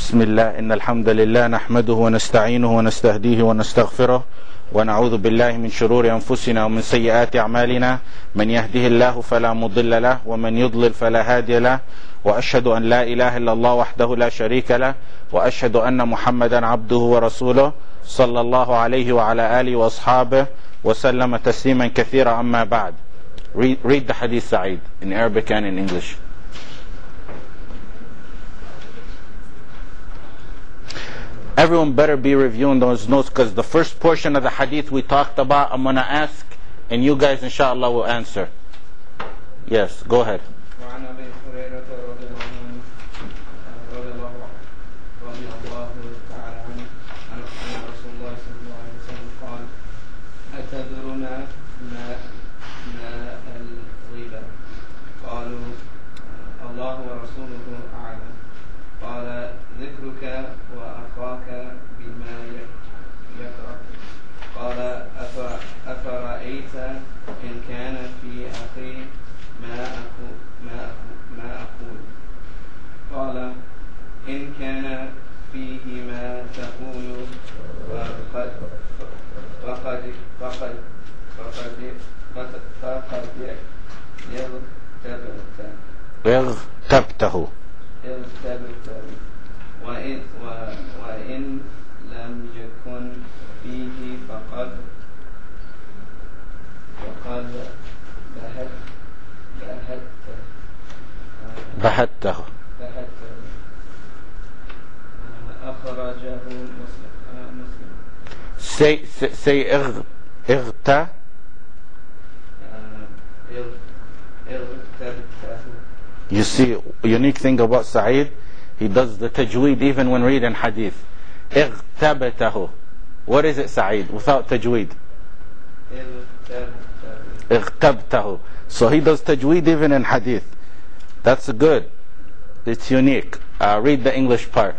بسم الله إن الحمد لله نحمده ونستعينه ونستهديه ونستغفره ونعوذ بالله من شرور أنفسنا ومن سيئات أعمالنا من يهده الله فلا مضل له ومن يضلل فلا هادي له وأشهد أن لا إله إلا الله وحده لا شريك له وأشهد أن محمدا عبده ورسوله صلى الله عليه وعلى آله وأصحابه وسلم تسليما كثيرا. أما بعد. Read the hadith, Sa'id, in Arabic and in English. Everyone better be reviewing those notes, because the first portion of the hadith we talked about, I'm going to ask, and you guys inshallah will answer. Yes, go ahead. أفرأيت إن كان في أخي ما أقول قال إن كان فيه ما تقول فقد اغتبته وإن لم يكن فيه فقد بهته. أخرجه مسلم. Say اغتبته. You see, unique thing about Sa'id, he does the tajweed even when reading hadith. اغتبته. What is it, Sa'id, without tajweed? اغتبته. So he does tajweed even in hadith. That's good. It's unique. Read the English part.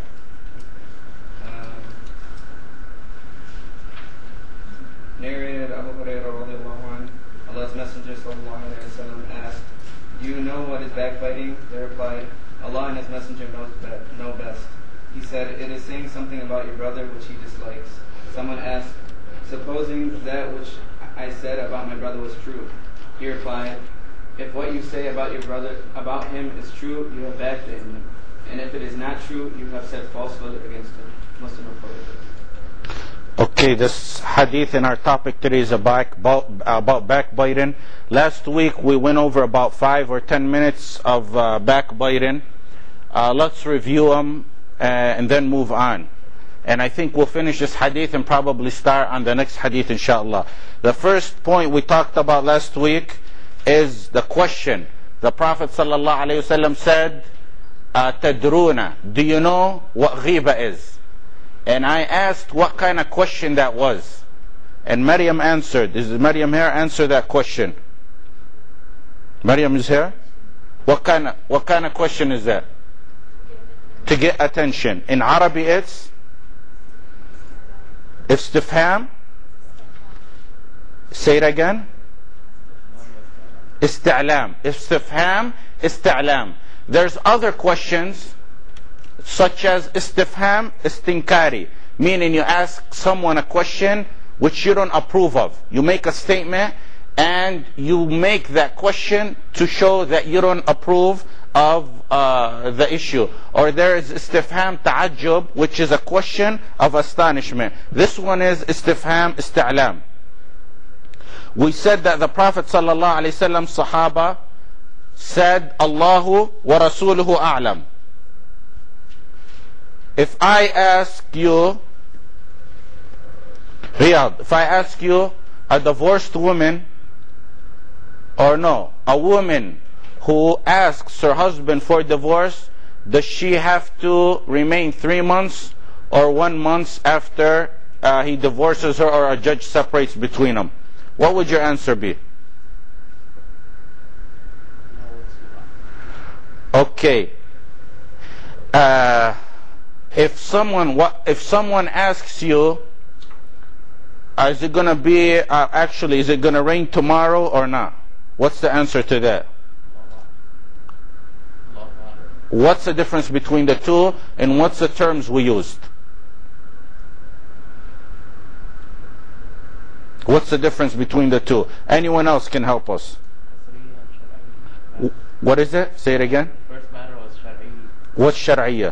Narrated Abu Hurairah radiallahu anhu, Allah's Messenger sallallahu alayhi wa sallam asked, "Do you know what is backbiting?" They replied, "Allah and His Messenger know best." He said, "It is saying something about your brother which he dislikes." Someone asked, "Supposing that which I said about my brother was true?" He replied, "If what you say about your brother, about him is true, you have backbited him. And if it is not true, you have said falsehood against him." Muslim reported this. Okay, this hadith in our topic today is about backbiting. Last week we went over about 5 or 10 minutes of backbiting. Let's review them and then move on. And I think we'll finish this hadith and probably start on the next hadith, inshallah. The first point we talked about last week is the question. The Prophet ﷺ said, "Tadruna, do you know what ghiba is?" And I asked what kind of question that was. And Maryam answered. Is Maryam here? Answer that question. Maryam is here? What kind of question is that? To get attention. In Arabic it's istifham. Say it again. Isti'lam. Istifham, isti'lam. There's other questions such as istifham istinkari, meaning you ask someone a question which you don't approve of. You make a statement and you make that question to show that you don't approve of the issue. Or there is istifham ta'ajjub, which is a question of astonishment. This one is istifham isti'lam. We said that the Prophet ﷺ Sahaba said, "Allahu wa Rasuluhu a'lam." If I ask you, Riyadh, if I ask you a divorced woman, or no, a woman who asks her husband for divorce, does she have to remain 3 months or 1 month after he divorces her or a judge separates between them? What would your answer be? Okay. If someone asks you, is it going to be, is it going to rain tomorrow or not? What's the answer to that? What's the difference between the two, and what's the terms we used? What's the difference between the two? Anyone else can help us? What is it? Say it again. First matter was Shar'i. What's Shar'iyya?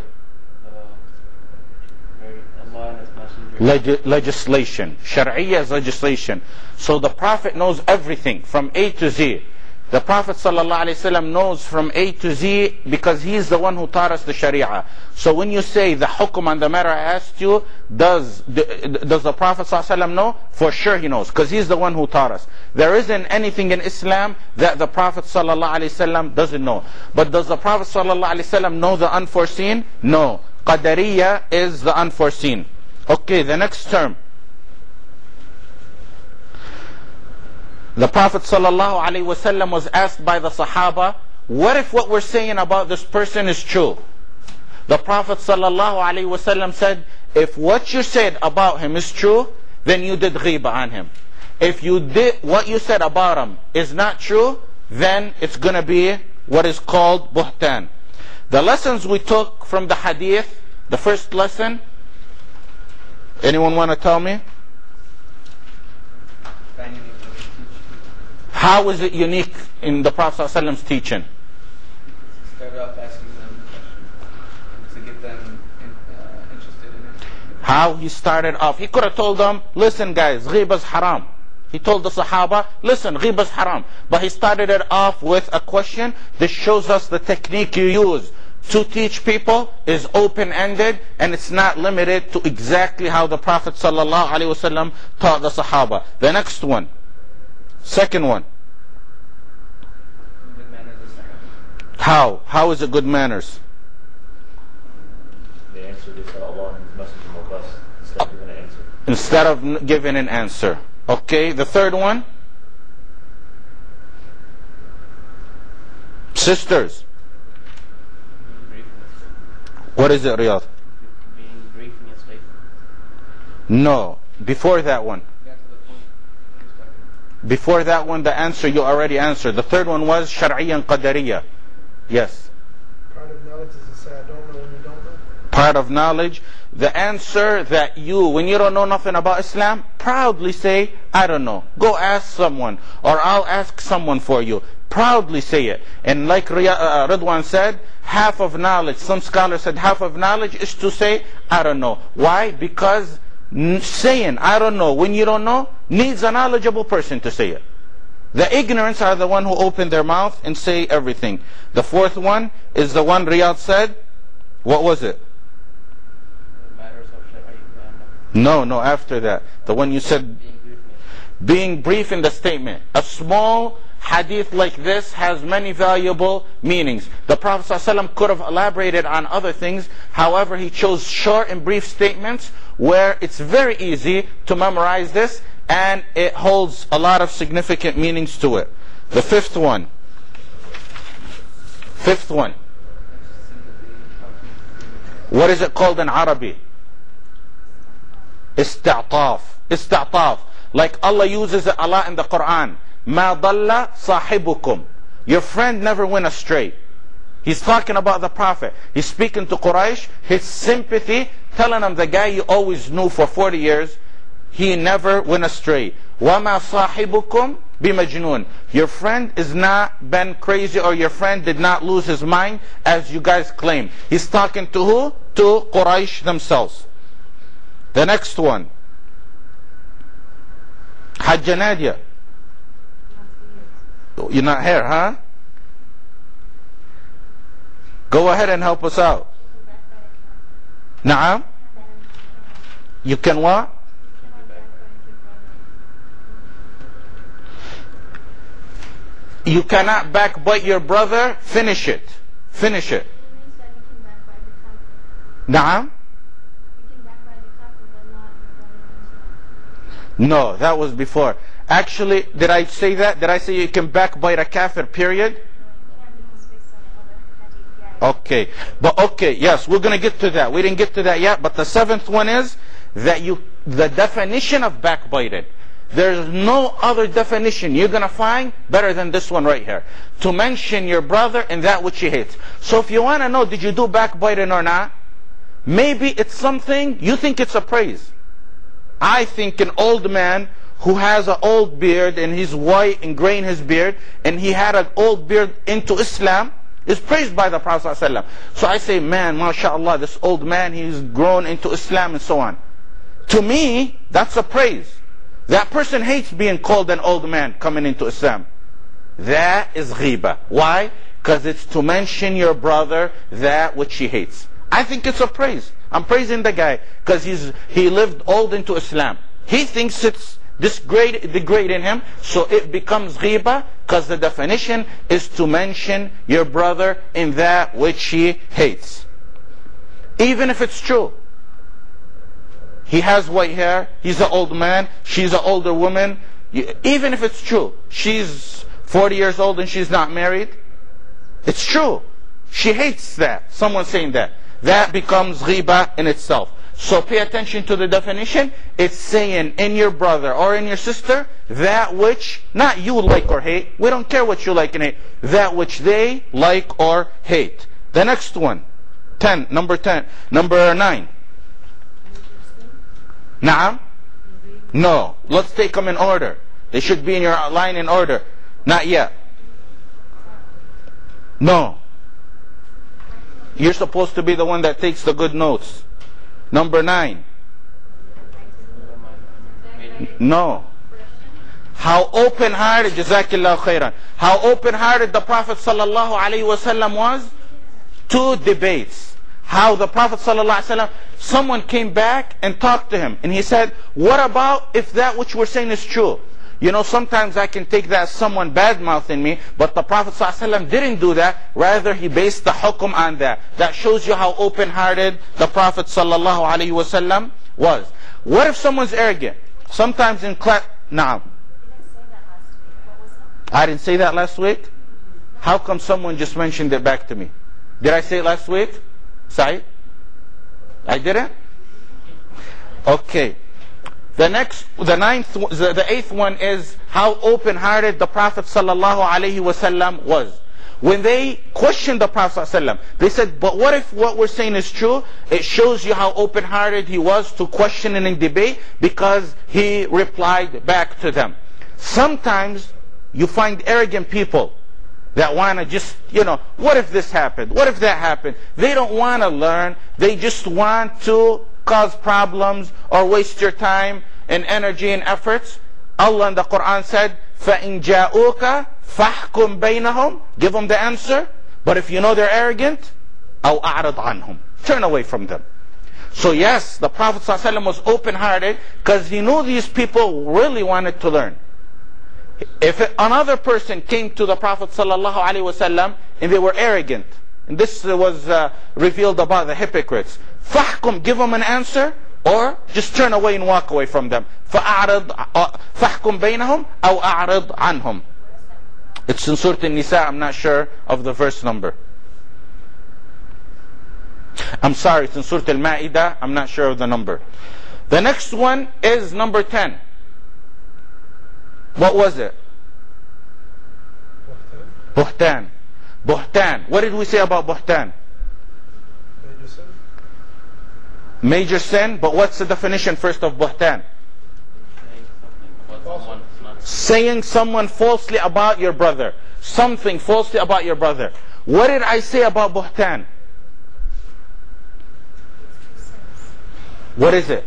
Allah and His Messenger. Legislation. Shar'iyya is legislation. So the Prophet knows everything from A to Z. The Prophet ﷺ knows from A to Z because he's the one who taught us the Sharia. So when you say the hukum on the matter I asked you, does the Prophet ﷺ know? For sure he knows, because he's the one who taught us. There isn't anything in Islam that the Prophet ﷺ doesn't know. But does the Prophet ﷺ know the unforeseen? No. Qadariyya is the unforeseen. Okay, the next term. The Prophet ﷺ was asked by the Sahaba, what if what we're saying about this person is true? The Prophet ﷺ said, if what you said about him is true, then you did ghiba on him. If you did what you said about him is not true, then it's going to be what is called buhtan. The lessons we took from the hadith, the first lesson, anyone want to tell me? How is it unique in the Prophet ﷺ's teaching? Started off asking them questions to get them interested in it. How he started off. He could have told them, listen guys, ghiba's haram. He told the Sahaba, listen, ghiba's haram. But he started it off with a question. This shows us the technique you use to teach people is open-ended, and it's not limited to exactly how the Prophet ﷺ taught the Sahaba. The next one. Second one. Good manners is second. How? How is it good manners? The answer they said Allah and His Messenger know best instead of giving an answer. Instead of giving an answer. Okay, the third one. Sisters. What is it, Riyadh? Being brief in your statement. No. Before that one. Got to the point. Before that one, the answer you already answered. The third one was Shar'iyya and Qadariyya. Yes. Part of knowledge is to say I don't know when you don't know. Part of knowledge. The answer that you, when you don't know nothing about Islam, proudly say, I don't know. Go ask someone, or I'll ask someone for you. Proudly say it. And like Ridwan said, half of knowledge, some scholars said half of knowledge is to say, I don't know. Why? Because saying, I don't know, when you don't know, needs a knowledgeable person to say it. The ignorants are the one who open their mouth and say everything. The fourth one is the one Riyadh said. What was it? Matters of Shar'i No, after that. The one you said, being brief in the statement. A small hadith like this has many valuable meanings. The Prophet ﷺ could have elaborated on other things. However, he chose short and brief statements where it's very easy to memorize this, and it holds a lot of significant meanings to it. The fifth one. What is it called in Arabic? Isti'taf. Like Allah uses it a lot in the Quran. Ma dalla sahibukum. Your friend never went astray. He's talking about the Prophet. He's speaking to Quraysh. His sympathy, telling them the guy you always knew for 40 years, he never went astray. وَمَا صَاحِبُكُمْ بِمَجْنُونَ. Your friend is not been crazy, or your friend did not lose his mind as you guys claim. He's talking to who? To Quraysh themselves. The next one. Hajja Nadia. You're not here, huh? Go ahead and help us out. Naam? You can what? You cannot backbite your brother. Finish it. Naam? No, that was before. Actually, did I say that? Did I say you can backbite a kafir, period? Okay. But okay, yes, we're going to get to that. We didn't get to that yet, but the seventh one is that the definition of backbiting. There's no other definition you're going to find better than this one right here. To mention your brother in that which he hates. So if you want to know, did you do backbiting or not? Maybe it's something, you think it's a praise. I think an old man who has an old beard and he's white and gray in his beard, and he had an old beard into Islam, is praised by the Prophet ﷺ. So I say, man, mashallah, this old man, he's grown into Islam and so on. To me, that's a praise. That person hates being called an old man coming into Islam. That is ghibah. Why? Because it's to mention your brother that which he hates. I think it's a praise. I'm praising the guy because he lived old into Islam. He thinks it's degrading him, so it becomes ghibah because the definition is to mention your brother in that which he hates. Even if it's true. He has white hair, he's an old man, she's an older woman. Even if it's true, she's 40 years old and she's not married. It's true. She hates that, someone saying that. That becomes ghibah in itself. So pay attention to the definition. It's saying in your brother or in your sister, that which, not you like or hate. We don't care what you like and hate. That which they like or hate. The next one, number 9. Naam? No. Let's take them in order. They should be in your line in order. Not yet. No. You're supposed to be the one that takes the good notes. Number 9. No. How open-hearted, Jazakillahu khairan. How open-hearted the Prophet sallallahu alaihi wasallam was to debates. How the Prophet sallallahu alaihi wasallam, someone came back and talked to him, and he said, what about if that which we're saying is true? You know, sometimes I can take that as someone bad-mouthing me, but the Prophet ﷺ didn't do that. Rather, he based the hukum on that. That shows you how open-hearted the Prophet ﷺ was. What if someone's arrogant? Sometimes in class... Naam. I didn't say that last week? How come someone just mentioned it back to me? Did I say it last week? Said? I didn't? Okay. The 8th one is how open-hearted the Prophet ﷺ was. When they questioned the Prophet ﷺ, they said, but what if what we're saying is true? It shows you how open-hearted he was to question and in debate, because he replied back to them. Sometimes you find arrogant people that want to just, what if this happened? What if that happened? They don't want to learn. They just want to cause problems or waste your time and energy and efforts. Allah in the Quran said, فَإِن جَاءُوكَ فَاحْكُمْ بَيْنَهُمْ. Give them the answer. But if you know they're arrogant, أَوْ أَعْرِضْ عَنْهُمْ. Turn away from them. So yes, the Prophet ﷺ was open-hearted because he knew these people really wanted to learn. If another person came to the Prophet ﷺ and they were arrogant, and this was revealed about the hypocrites, فَحْكُمْ, give them an answer, or just turn away and walk away from them. فَحْكُمْ بَيْنَهُمْ أَوْ أَعْرِضْ عَنْهُمْ. It's in Surah An-Nisa, I'm not sure of the verse number. I'm sorry, it's in Surah Al-Ma'idah, I'm not sure of the number. The next one is number 10. What was it? Buhtan. Buhtan. What did we say about Buhtan? Major sin. Major sin, but what's the definition first of Buhtan? Saying someone falsely about your brother. Something falsely about your brother. What did I say about Buhtan? What is it?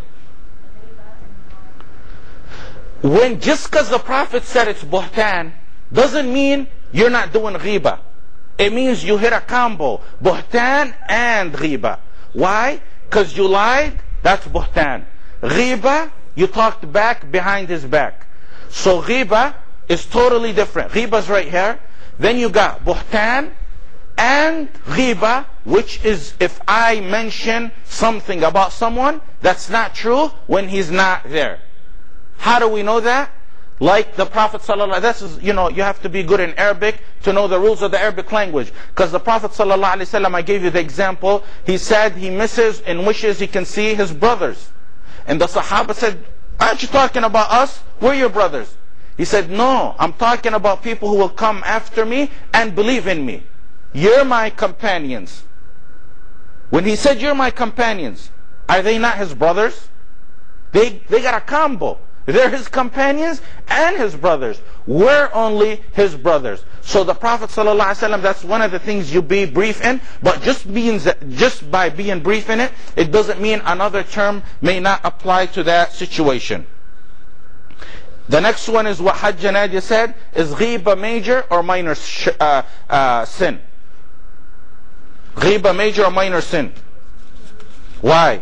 When just because the Prophet said it's Buhtan, doesn't mean you're not doing ghibah. It means you hit a combo. Buhtan and ghibah. Why? Because you lied, that's Buhtan. Ghibah, you talked back behind his back. So ghibah is totally different. Ghibah's right here. Then you got Buhtan and ghibah, which is if I mention something about someone that's not true when he's not there. How do we know that? Like the Prophet ﷺ, this is, you have to be good in Arabic to know the rules of the Arabic language. Because the Prophet ﷺ, I gave you the example, he said he misses and wishes he can see his brothers. And the Sahaba said, Aren't you talking about us? We're your brothers. He said, no, I'm talking about people who will come after me and believe in me. You're my companions. When he said, you're my companions, are they not his brothers? They got a combo. They're his companions and his brothers. We're only his brothers. So the Prophet ﷺ, that's one of the things you be brief in. But just by being brief in it, it doesn't mean another term may not apply to that situation. The next one is what Hajj Nadia said, is ghiba major or minor sin? Ghiba major or minor sin? Why?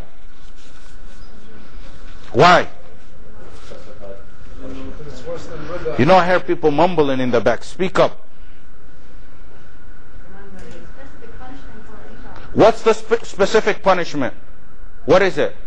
Why? It's worse than Rida. You know, I hear people mumbling in the back. Speak up. What's the specific punishment? What is it?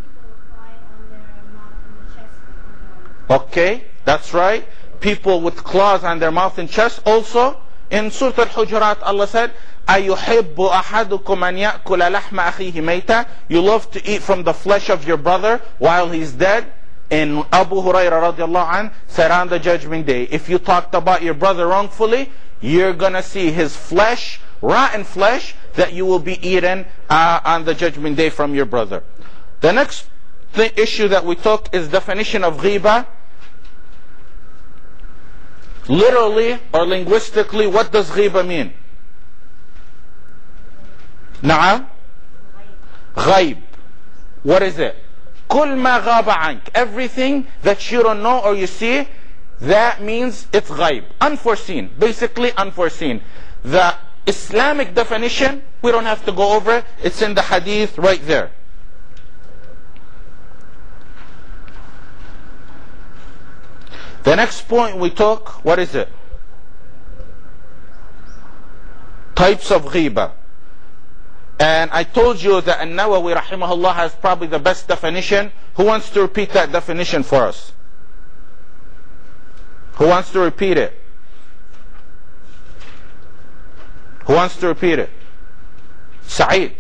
Okay, that's right. People with claws on their mouth and chest. Also, in Surah Al-Hujurat, Allah said, أَيُحِبُّ أَحَدُكُمْ أَنْ يَأْكُلَ لَحْمَ أَخِيهِ مَيْتًا. You love to eat from the flesh of your brother while he's dead. And Abu Hurairah radiallahu anh said on the judgment day, if you talked about your brother wrongfully, you're going to see his flesh, rotten flesh, that you will be eaten on the judgment day from your brother. The next issue that we took is definition of ghiba. Literally or linguistically, what does ghiba mean? Na'am? Ghaib. What is it? Kul ma ghaba ank. Everything that you don't know or you see, that means it's ghaib. Unforeseen. Basically unforeseen. The Islamic definition, we don't have to go over it. It's in the hadith right there. The next point we took, what is it? Types of ghiba. And I told you that An-Nawawi rahimahullah has probably the best definition. Who wants to repeat that definition for us? Who wants to repeat it? Who wants to repeat it? Sa'id.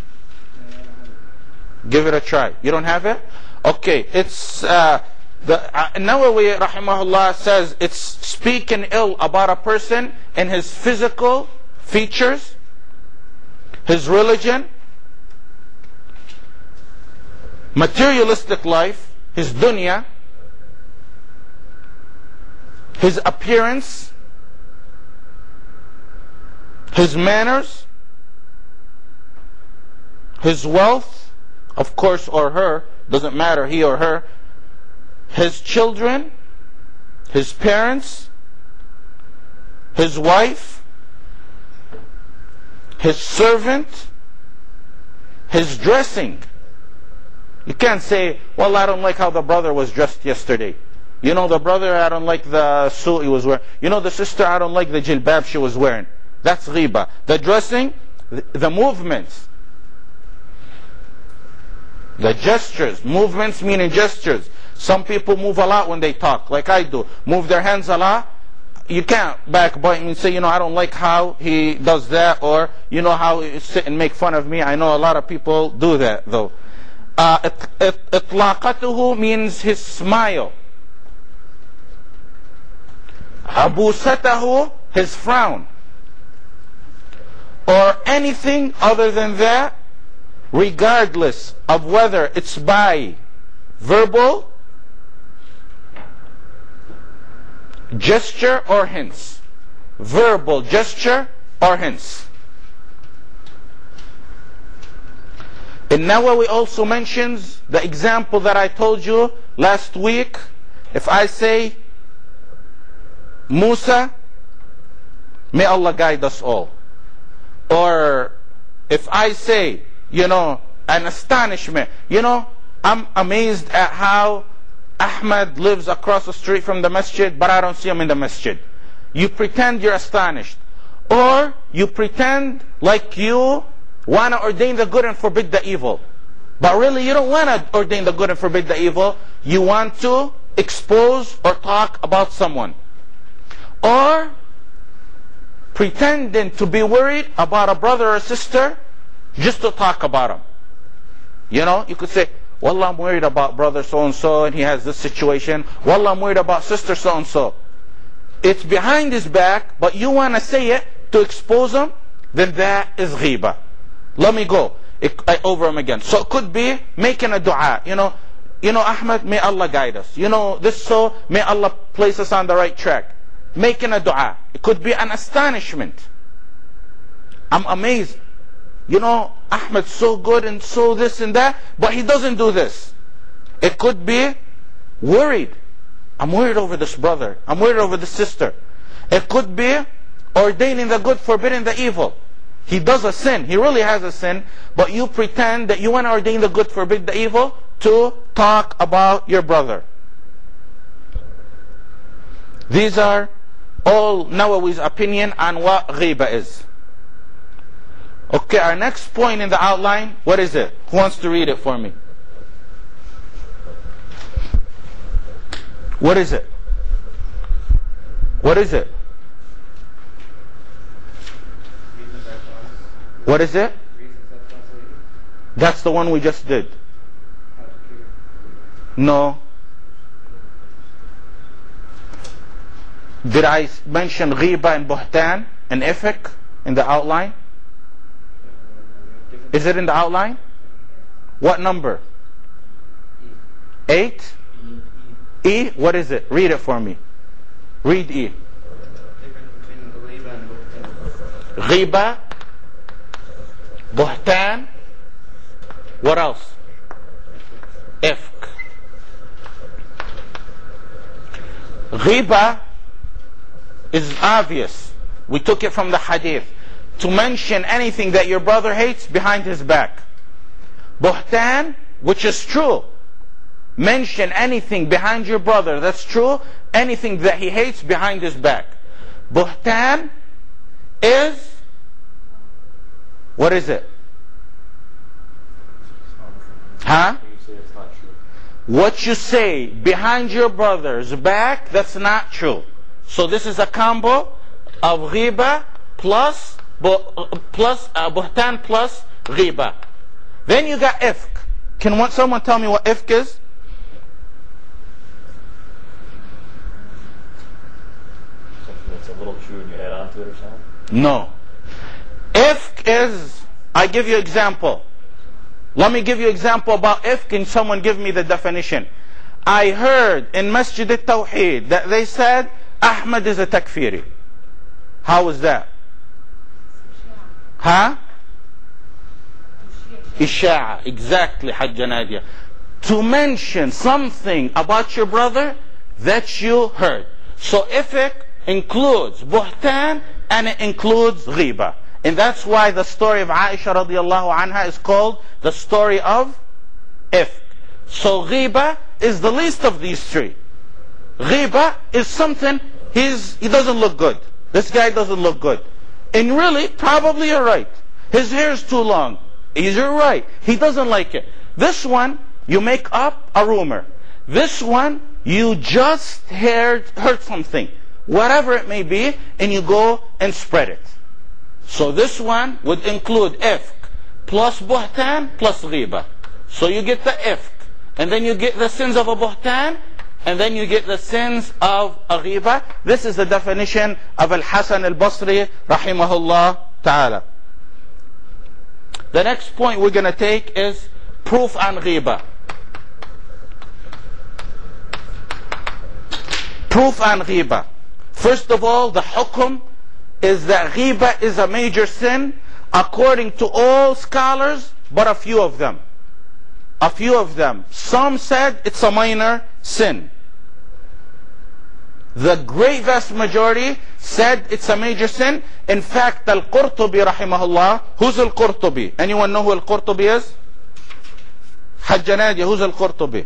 Give it a try. You don't have it? Okay, it's Nawawi rahimahullah says it's speaking ill about a person in his physical features, his religion, materialistic life, his dunya, his appearance, his manners, his wealth, of course, or her, doesn't matter, he or her, his children, his parents, his wife, his servant, his dressing. You can't say, well, I don't like how the brother was dressed yesterday. You know, the brother, I don't like the suit he was wearing. You know, the sister, I don't like the jilbab she was wearing. That's ghiba. The dressing, the movements, the gestures. Movements meaning gestures. Some people move a lot when they talk, like I do. Move their hands a lot. You can't backbite me and say, you know, I don't like how he does that, or you know how he sit and make fun of me. I know a lot of people do that though. Itlaqatuhu means his smile. Abusatahu, his frown. Or anything other than that, regardless of whether it's by verbal, gesture, or hints. Verbal, gesture, or hints. And Nawawi also mentions the example that I told you last week. If I say, Musa, may Allah guide us all. Or if I say, you know, an astonishment, you know, I'm amazed at how Ahmad lives across the street from the masjid, but I don't see him in the masjid. You pretend you're astonished. Or you pretend like you want to ordain the good and forbid the evil. But really you don't want to ordain the good and forbid the evil. You want to expose or talk about someone. Or pretending to be worried about a brother or sister just to talk about them. You know, you could say, Wallah, I'm worried about brother so-and-so and he has this situation. Wallah, I'm worried about sister so-and-so. It's behind his back, but you want to say it to expose him, then that is ghiba. Let me go over him again. So it could be making a dua. You know, Ahmed, may Allah guide us. You know, may Allah place us on the right track. Making a dua. It could be an astonishment. I'm amazed. You know, Ahmed's so good and so this and that, but he doesn't do this. It could be worried. I'm worried over this brother. I'm worried over this sister. It could be ordaining the good, forbidding the evil. He does a sin. He really has a sin, but you pretend that you want to ordain the good, forbid the evil, to talk about your brother. These are all Nawawi's opinion on what ghiba is. Okay, our next point in the outline, what is it? Who wants to read it for me? What is it? What is it? What is it? That's the one we just did. No. Did I mention ghiba and buhtan and ifk in the outline? Is it in the outline? What number? 8? E? What is it? Read it for me. Read E. Ghiba, buhtan, what else? Ifk. Ghiba is obvious. We took it from the hadith. To mention anything that your brother hates behind his back. Buhtan, which is true. Mention anything behind your brother that's true, anything that he hates behind his back. Buhtan is, what is it? Huh? What you say behind your brother's back that's not true. So this is a combo of ghiba plus buhtan plus ghiba. Then you got ifk. Can someone tell me what ifk is? Something that's a little true and you add on to it or something? No. Ifk is, I give you example. Let me give you example about ifk and someone give me the definition. I heard in Masjid al-Tawheed that they said Ahmed is a takfiri. How was that? Huh? Isha'a. Exactly, Hajja Nadia. To mention something about your brother that you heard. So ifk includes buhtan and it includes ghiba. And that's why the story of Aisha radiallahu anha is called the story of ifk. So ghiba is the least of these three. Ghiba is something, he doesn't look good. This guy doesn't look good. And really, probably you're right. His hair is too long. You're right. He doesn't like it. This one, you make up a rumor. This one, you just heard something. Whatever it may be, and you go and spread it. So this one would include ifk plus buhtan plus ghiba. So you get the ifk, and then you get the sins of a buhtan, and then you get the sins of a ghiba. This is the definition of Al-Hasan al-Basri rahimahullah ta'ala. The next point we're going to take is proof on ghiba. Proof on ghiba. First of all, the hukum is that ghiba is a major sin according to all scholars, but a few of them. A few of them. Some said it's a minor sin. The great vast majority said it's a major sin. In fact, Al-Qurtubi rahimahullah, who's Al-Qurtubi? Anyone know who Al-Qurtubi is? Hajja Nadia, who's Al-Qurtubi?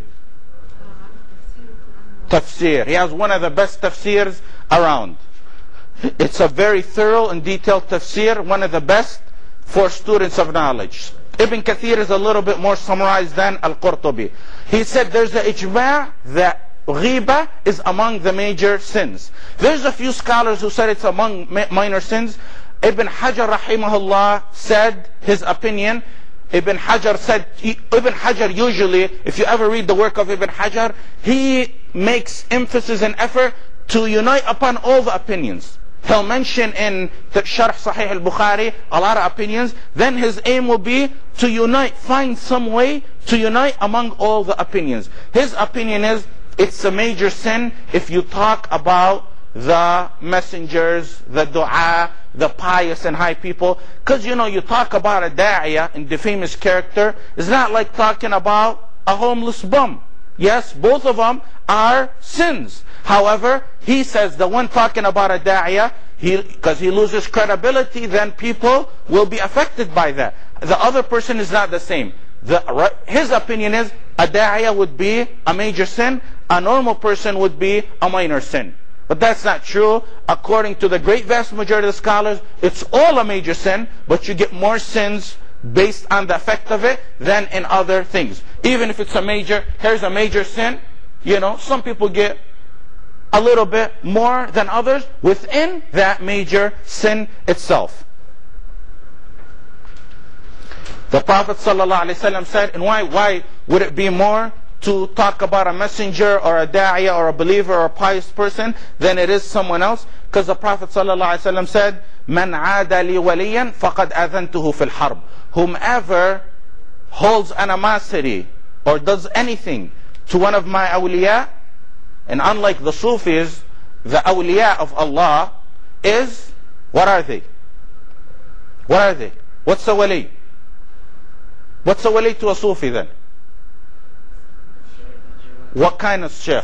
Tafsir. He has one of the best tafsirs around. It's a very thorough and detailed tafsir, one of the best for students of knowledge. Ibn Kathir is a little bit more summarized than Al-Qurtubi. He said there's an ijma' that ghiba is among the major sins. There's a few scholars who said it's among minor sins. Ibn Hajar rahimahullah said his opinion, Ibn Hajar said, Ibn Hajar usually, if you ever read the work of Ibn Hajar, he makes emphasis and effort to unite upon all the opinions. He'll mention in the Sharh Sahih al-Bukhari a lot of opinions. Then his aim will be to unite, find some way to unite among all the opinions. His opinion is, it's a major sin if you talk about the messengers, the dua, the pious and high people. Because you talk about a da'iyah and the famous character, it's not like talking about a homeless bum. Yes, both of them are sins. However, he says the one talking about a da'iyah, because he loses credibility, then people will be affected by that. The other person is not the same. His opinion is a da'iyah would be a major sin, a normal person would be a minor sin. But that's not true. According to the great vast majority of the scholars, it's all a major sin, but you get more sins based on the effect of it than in other things. Even if it's here's a major sin, some people get a little bit more than others within that major sin itself. The Prophet ﷺ said, and why would it be more to talk about a messenger or a da'iyah or a believer or a pious person than it is someone else? Because the Prophet ﷺ said, "Man 'ada li waliyan faqad adhantuhu fil harb." Whomever holds animosity or does anything to one of my awliya, and unlike the Sufis, the awliya of Allah is, what are they? What are they? What's a wali? What's a wali to a Sufi then? What kind of sheikh?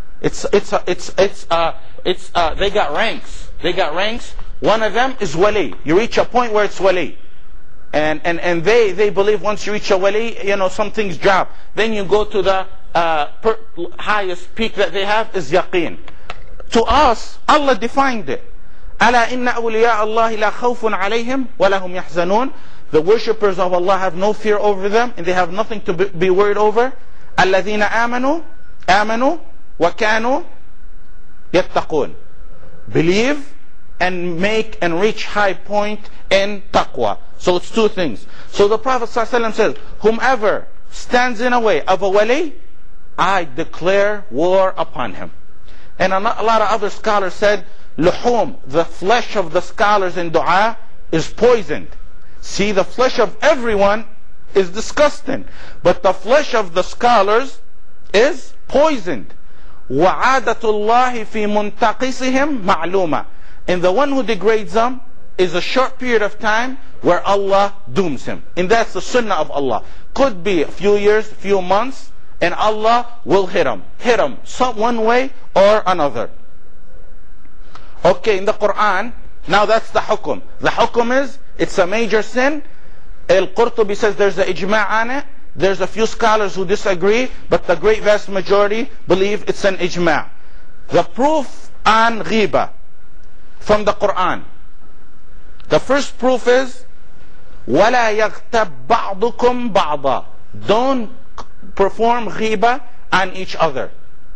They got ranks. They got ranks. One of them is wali. You reach a point where it's wali. And they believe once you reach a wali, some things drop. Then you go to the highest peak that they have is yaqeen. To us, Allah defined it. أَلَا إِنَّ أَوْلِيَاءَ اللَّهِ لَا خَوْفٌ عَلَيْهِمْ وَلَا هُمْ يَحْزَنُونَ. The worshippers of Allah have no fear over them and they have nothing to be worried over. الَّذِينَ آمَنُوا وَكَانُوا يَتَّقُونَ. Believe and make and reach high point in taqwa. So it's two things. So the Prophet ﷺ says, whomever stands in a way of a wali, I declare war upon him. And a lot of other scholars said, luhum, the flesh of the scholars in dua is poisoned. See, the flesh of everyone is disgusting, but the flesh of the scholars is poisoned. وَعَادَةُ اللَّهِ فِي مُنْتَقِسِهِمْ مَعْلُومًا. And the one who degrades them is a short period of time where Allah dooms him. And that's the sunnah of Allah. Could be a few years, few months, and Allah will hit him. Hit him one way or another. Okay, in the Quran, now that's the hukum. The hukum is, it's a major sin. Al-Qurtubi says there's an ijma' on it. There's a few scholars who disagree, but the great vast majority believe it's an ijma'. The proof on ghiba from the Quran. The first proof is, وَلَا يَغْتَبْ بَعْضُكُمْ بَعْضًا. Don't perform ghiba on each other.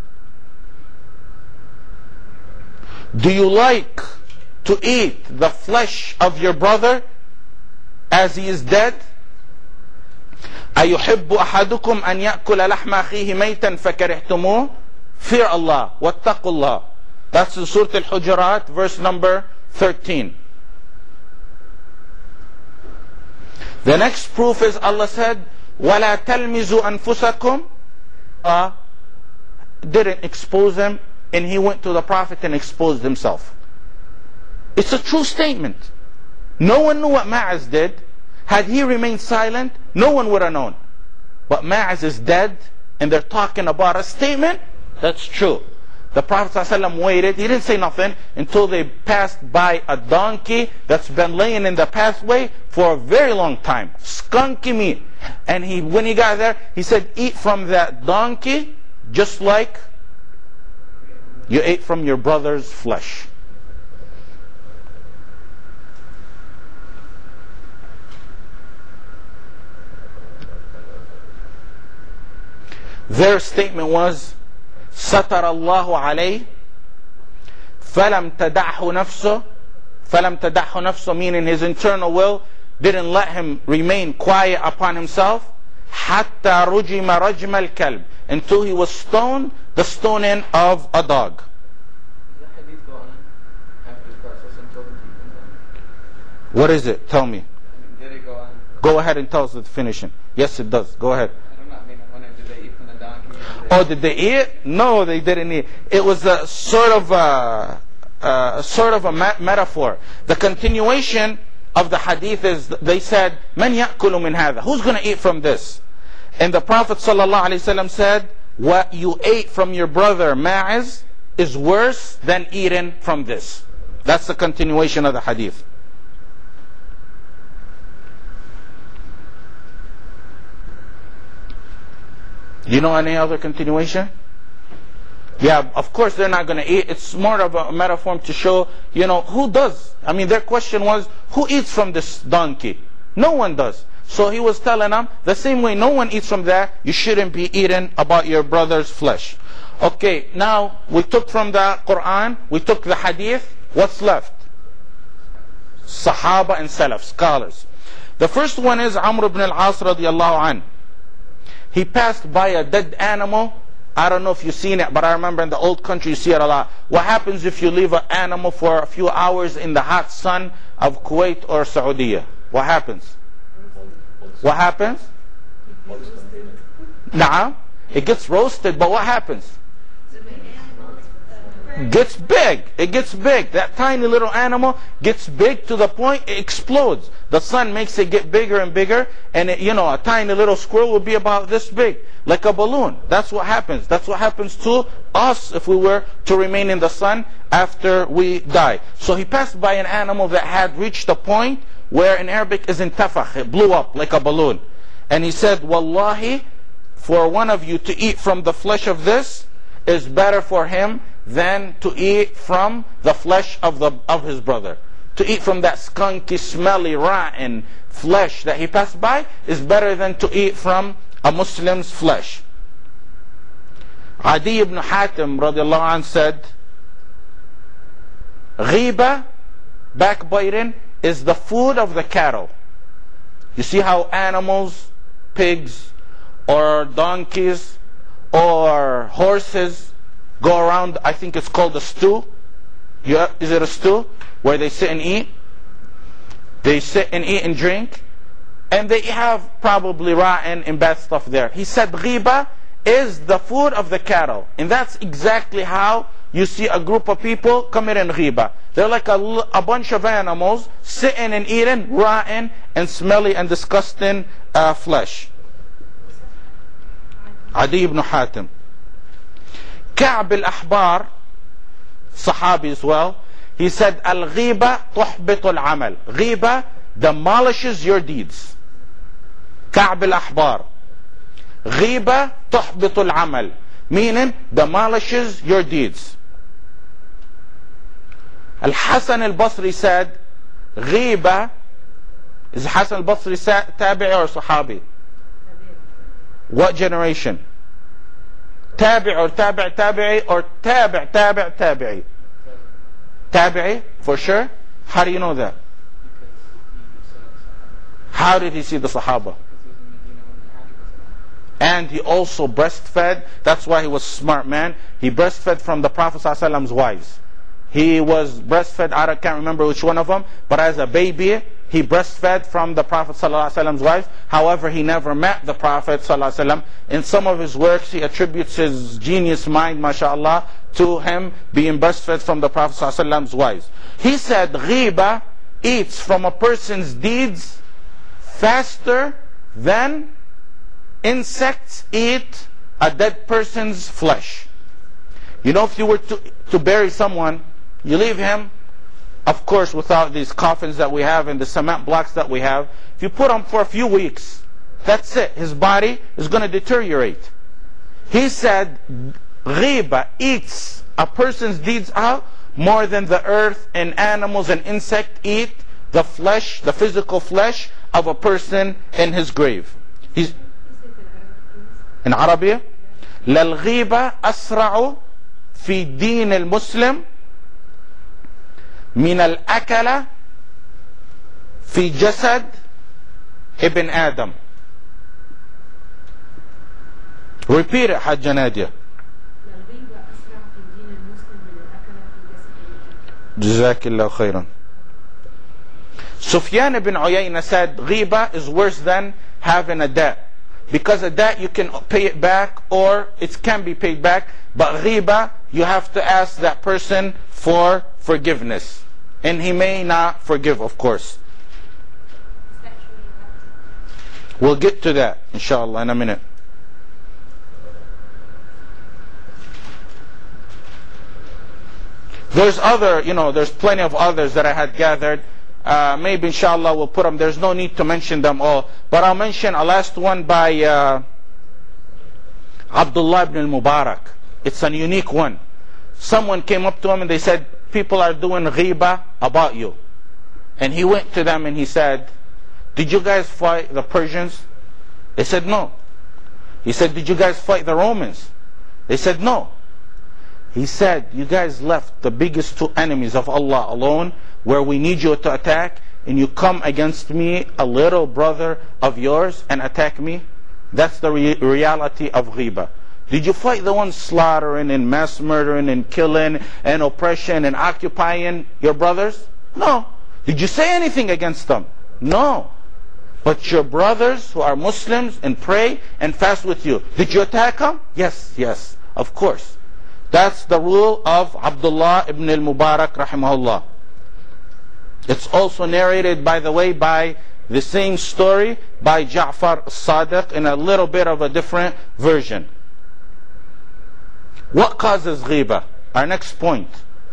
Do you like to eat the flesh of your brother as he is dead? أَيُحِبُّ أَحَدُكُمْ أَنْ يَأْكُلَ لَحْمَ أَخِيهِ مَيْتًا فَكَرِهْتُمُوهُ. Fear Allah. وَاتَّقُوا اللَّهِ. That's in Surah Al-Hujurat, verse number 13. The next proof is Allah said, وَلَا تَلْمِزُوا أَنفُسَكُمْ. Allah didn't expose him, and he went to the Prophet and exposed himself. It's a true statement. No one knew what Ma'az did. Had he remained silent, no one would have known. But Ma'az is dead, and they're talking about a statement that's true. The Prophet ﷺ waited, he didn't say nothing until they passed by a donkey that's been laying in the pathway for a very long time. Skunky meat. And when he got there, he said, eat from that donkey just like you ate from your brother's flesh. Their statement was, ستر الله عليه فلم تدعه نفسه. فلم تدعه نفسه, meaning his internal will didn't let him remain quiet upon himself. حَتَّى رُجِمَ رَجْمَ الْكَلْبِ, until he was stoned the stoning of a dog. Does the hadith go on after the Prophet told him to eat them? What is it? Tell me. Did it go on? Go ahead and tell us the definition. Yes, it does. Go ahead. I don't know. I mean, I wonder, did they eat from the donkey? Oh, did they eat? No, they didn't eat. It was a sort of a metaphor. The continuation of the hadith is, they said, "Man ya'kulu min hadha?" Who's going to eat from this? And the Prophet ﷺ said, "What you ate from your brother Ma'iz is worse than eating from this." That's the continuation of the hadith. Do you know any other continuation? Yeah, of course they're not going to eat. It's more of a metaphor to show, who does? I mean, their question was, who eats from this donkey? No one does. So he was telling them, the same way no one eats from that, you shouldn't be eating about your brother's flesh. Okay, now we took from the Quran, we took the hadith. What's left? Sahaba and Salaf, scholars. The first one is Amr ibn al-As radiallahu anh. He passed by a dead animal. I don't know if you've seen it, but I remember in the old country you see it a lot. What happens if you leave an animal for a few hours in the hot sun of Kuwait or Saudi? What happens? What happens? Nah, it gets roasted, but what happens? Gets big. It gets big. That tiny little animal gets big to the point it explodes. The sun makes it get bigger and bigger, and a tiny little squirrel will be about this big, like a balloon. That's what happens. That's what happens to us if we were to remain in the sun after we die. So he passed by an animal that had reached a point where in Arabic is intafakh. It blew up like a balloon. And he said, "Wallahi, for one of you to eat from the flesh of this is better for him than to eat from the flesh of his brother." To eat from that skunky, smelly, rotten flesh that he passed by is better than to eat from a Muslim's flesh. Adi ibn Hatim radiallahu anh said, "Ghiba, backbiting, is the food of the cattle." You see how animals, pigs, or donkeys, or horses go around, I think it's called a stew. Yeah, is it a stew? Where they sit and eat? They sit and eat and drink. And they have probably rotten and bad stuff there. He said ghiba is the food of the cattle. And that's exactly how you see a group of people committing ghiba. They're like a bunch of animals sitting and eating rotten and smelly and disgusting flesh. Adi ibn Hatim. Ka'b al-Ahbar, Sahabi as well, he said, "Al-ghiba tuhbitu al-amal." Ghiba demolishes your deeds. Ka'b al-Ahbar. Ghiba tuhbitu al-amal, meaning demolishes your deeds. Al-Hasan al-Basri said, "Ghiba," is Hasan al-Basri tabi'i or Sahabi? What generation? Tabi' or tabi'i or tabi'i? Tabi'i, for sure. How do you know that? How did he see the Sahaba? And he also breastfed. That's why he was a smart man. He breastfed from the Prophet ﷺ's wives. He was breastfed, I can't remember which one of them, but as a baby, he breastfed from the Prophet ﷺ's wife. However, he never met the Prophet ﷺ. In some of his works, he attributes his genius mind, mashallah, to him being breastfed from the Prophet ﷺ's wives. He said, ghiba eats from a person's deeds faster than insects eat a dead person's flesh. You know, if you were to bury someone, you leave him, of course, without these coffins that we have and the cement blocks that we have. If you put him for a few weeks, that's it. His body is going to deteriorate. He said, ghiba eats a person's deeds out more than the earth and animals and insects eat the flesh, the physical flesh of a person in his grave. He's in Arabic. للغيبة أسرع في دين المسلم من الأكل في جسد ibn Adam. Repeat it, Hajja Nadia. الغيبة أسرع في دين المسلم من الأكل في جسد الإنسان. Jazakallah khairan. Sufyan ibn Uyayna said, Ghiba is worse than having a debt. Because a debt you can pay it back or it can be paid back. But Ghiba, you have to ask that person for forgiveness. And he may not forgive, of course. We'll get to that, inshallah, in a minute. There's other, there's plenty of others that I had gathered. Maybe inshallah we'll put them. There's no need to mention them all. But I'll mention a last one by Abdullah ibn al-Mubarak. It's a unique one. Someone came up to him and they said, people are doing ghiba about you. And he went to them and he said, did you guys fight the Persians? They said no. He said, did you guys fight the Romans? They said no. He said, you guys left the biggest two enemies of Allah alone, where we need you to attack, and you come against me, a little brother of yours, and attack me? That's the reality of ghiba. Did you fight the ones slaughtering and mass murdering and killing and oppression and occupying your brothers? No. Did you say anything against them? No. But your brothers who are Muslims and pray and fast with you, did you attack them? Yes, of course. That's the rule of Abdullah ibn al-Mubarak rahimahullah. It's also narrated, by the way, by the same story by Ja'far as-Sadiq in a little bit of a different version. What causes ghiba? Our next point.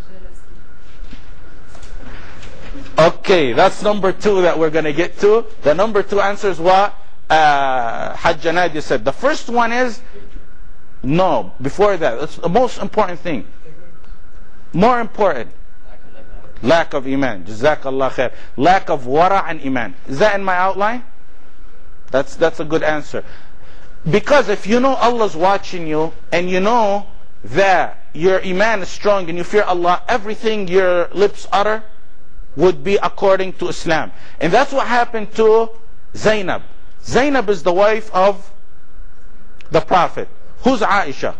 Okay, that's number 2 that we're going to get to. The number 2 answer is what Hajja Nadia said. The first one is, no, before that, it's the most important thing. More important. Lack of iman. Jazakallah khair. Lack of wara and iman. Is that in my outline? That's a good answer. Because if you know Allah's watching you, and you know that your iman is strong and you fear Allah, everything your lips utter would be according to Islam. And that's what happened to Zainab. Zainab is the wife of the Prophet. Who's Aisha?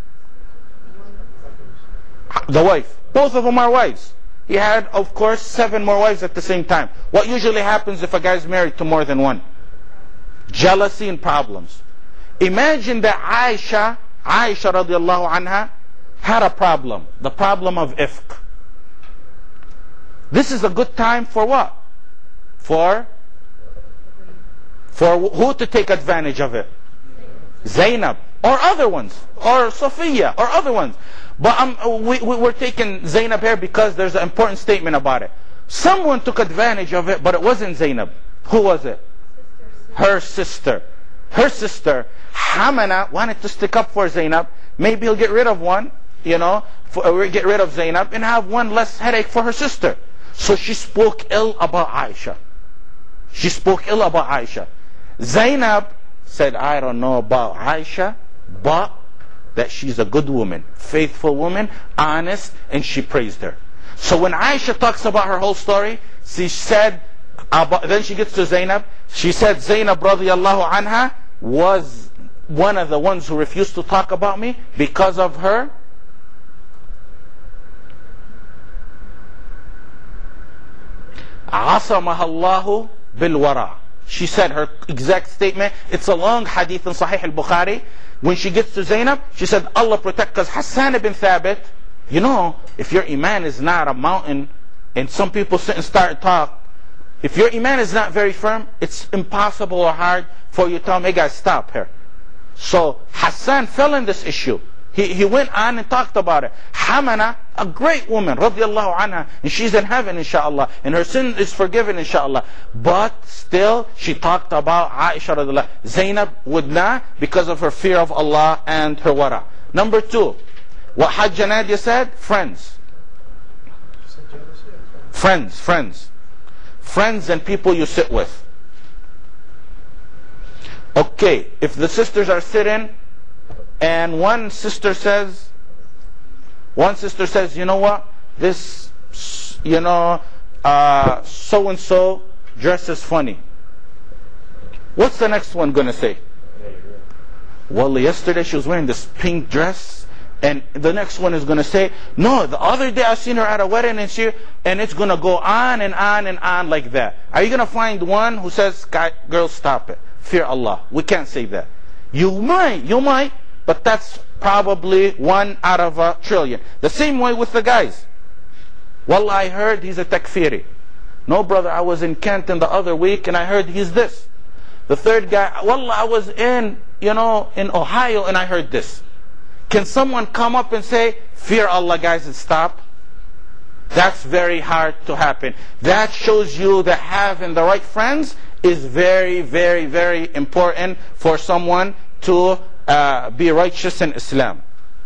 The wife. Both of them are wives. He had, of course, 7 more wives at the same time. What usually happens if a guy's married to more than one? Jealousy and problems. Imagine that Aisha radiallahu anha, had a problem. The problem of ifk. This is a good time for what? For who to take advantage of it? Zainab. Or other ones. Or Sophia. Or other ones. But we're taking Zainab here because there's an important statement about it. Someone took advantage of it, but it wasn't Zainab. Who was it? Her sister. Her sister, Hamana, wanted to stick up for Zainab. Maybe he'll get rid of one, get rid of Zainab and have one less headache for her sister. So she spoke ill about Aisha. She spoke ill about Aisha. Zainab said, I don't know about Aisha, but that she's a good woman, faithful woman, honest, and she praised her. So when Aisha talks about her whole story, she said, then she gets to Zainab, she said Zainab radiallahu anha was one of the ones who refused to talk about me because of her عَصَمَهَا اللَّهُ بِالْوَرَى. She said her exact statement. It's a long hadith in Sahih al-Bukhari. When she gets to Zainab, she said, Allah protect, because Hassan ibn Thabit, if your iman is not a mountain, and some people sit and start to talk, if your iman is not very firm, it's impossible or hard for you to tell them, hey guys, stop here. So Hassan fell in this issue. He went on and talked about it. Hamana, a great woman, radiallahu anha, and she's in heaven, inshallah, and her sin is forgiven, inshallah. But still, she talked about Aisha radiallahu. Zainab would not, because of her fear of Allah and her wara. Number 2, what Hajja Nadia said, friends. Friends and people you sit with. Okay, if the sisters are sitting, and one sister says, you know what, this, so-and-so dresses funny. What's the next one going to say? Yeah, you're right. Well, yesterday she was wearing this pink dress, and the next one is going to say, no, the other day I seen her at a wedding and it's going to go on and on and on like that. Are you going to find one who says, girl, stop it, fear Allah? We can't say that. You might, but that's probably 1 out of a trillion. The same way with the guys. Wallah, I heard he's a takfiri. No, brother, I was in Canton the other week and I heard he's this. The third guy, wallah, I was in Ohio and I heard this. Can someone come up and say, fear Allah, guys, and stop? That's very hard to happen. That shows you that having the right friends is very, very, very important for someone to be righteous in Islam.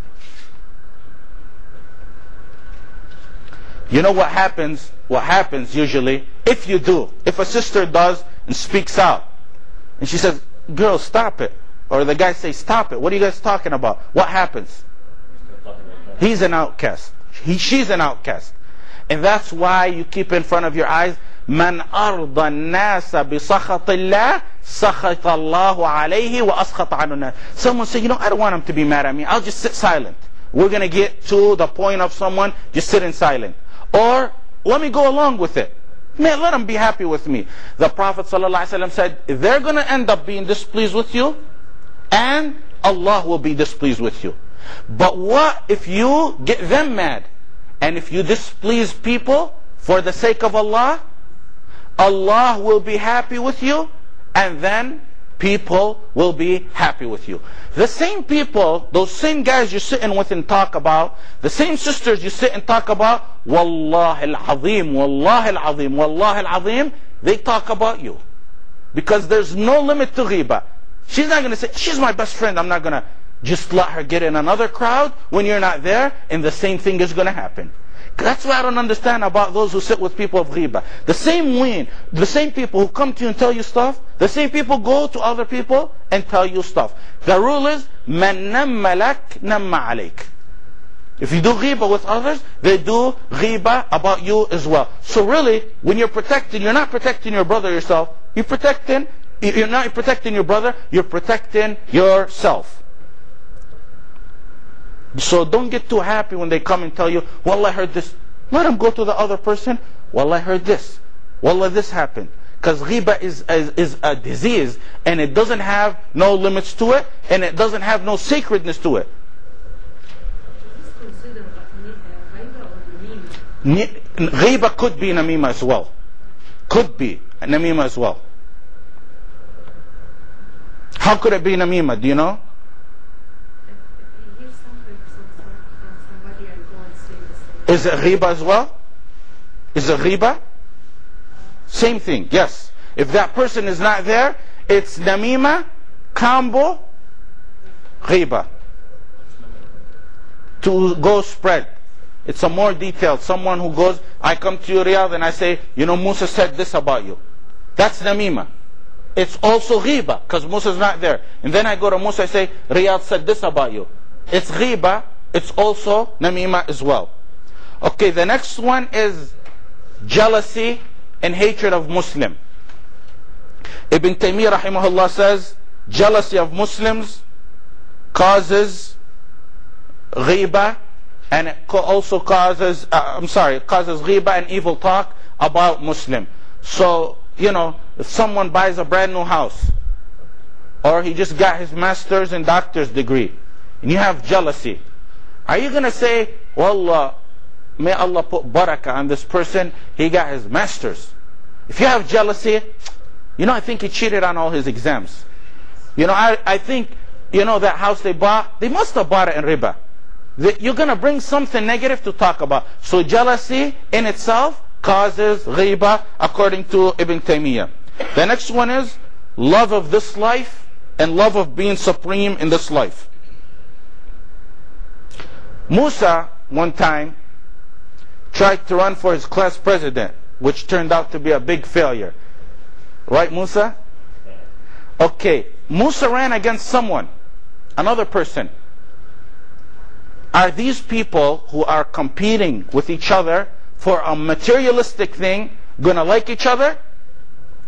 You know what happens? What happens usually, if a sister does and speaks out, and she says, girl, stop it. Or the guy says, stop it. What are you guys talking about? What happens? He's an outcast. She's an outcast. And that's why you keep in front of your eyes, Man arda an-nasa bi sakhatillah, sakhata Allahu alayhi wa askhata anu nas. Someone say, I don't want him to be mad at me. I'll just sit silent. We're going to get to the point of someone just sitting silent. Or, let me go along with it. Man, let them be happy with me. The Prophet ﷺ said, they're going to end up being displeased with you, and Allah will be displeased with you. But what if you get them mad? And if you displease people for the sake of Allah, Allah will be happy with you, and then people will be happy with you. The same people, those same guys you're sitting with and talk about, the same sisters you sit and talk about, Wallahi al-Azim, Wallahi al-Azim, Wallahi al-Azim, they talk about you. Because there's no limit to ghiba. She's not going to say, she's my best friend, I'm not going to just let her get in another crowd when you're not there, and the same thing is going to happen. That's what I don't understand about those who sit with people of ghiba. The same people who come to you and tell you stuff, the same people go to other people and tell you stuff. The rule is, man namma lak, namma alayk. If you do ghiba with others, they do ghiba about you as well. So really, when you're not protecting your brother yourself, you're not protecting your brother, you're protecting yourself. So don't get too happy when they come and tell you, Wallah, I heard this. Let them go to the other person. Wallah, I heard this. Wallah, this happened. Because ghiba is a disease, and it doesn't have no limits to it, and it doesn't have no sacredness to it. Is this considered ghiba or namima? Ghiba could be namima as well. Could be namima as well. How could it be namima? Do you know? If you hear something from somebody and go and say the same. Is it ghiba as well? Is it ghiba? Same thing, yes. If that person is not there, it's namima, combo, ghiba. To go spread. It's a more detailed. Someone who goes, I come to you, Riyadh, and I say, Musa said this about you. That's namima. It's also ghiba, because Musa's not there. And then I go to Musa, I say, Riyadh said this about you. It's ghiba, it's also namima as well. Okay, the next one is jealousy and hatred of Muslim. Ibn Taymiyyah rahimahullah says, jealousy of Muslims causes ghiba, and it also causes ghiba and evil talk about Muslim. So, if someone buys a brand new house, or he just got his master's and doctor's degree, and you have jealousy, are you going to say, Wallah, may Allah put barakah on this person, he got his master's? If you have jealousy, I think he cheated on all his exams. I think, that house they bought, they must have bought it in riba. You're going to bring something negative to talk about. So jealousy in itself causes ghiba, according to Ibn Taymiyyah. The next one is love of this life and love of being supreme in this life. Musa, one time, tried to run for his class president, which turned out to be a big failure. Right, Musa? Okay, Musa ran against someone, another person. Are these people who are competing with each other for a materialistic thing going to like each other?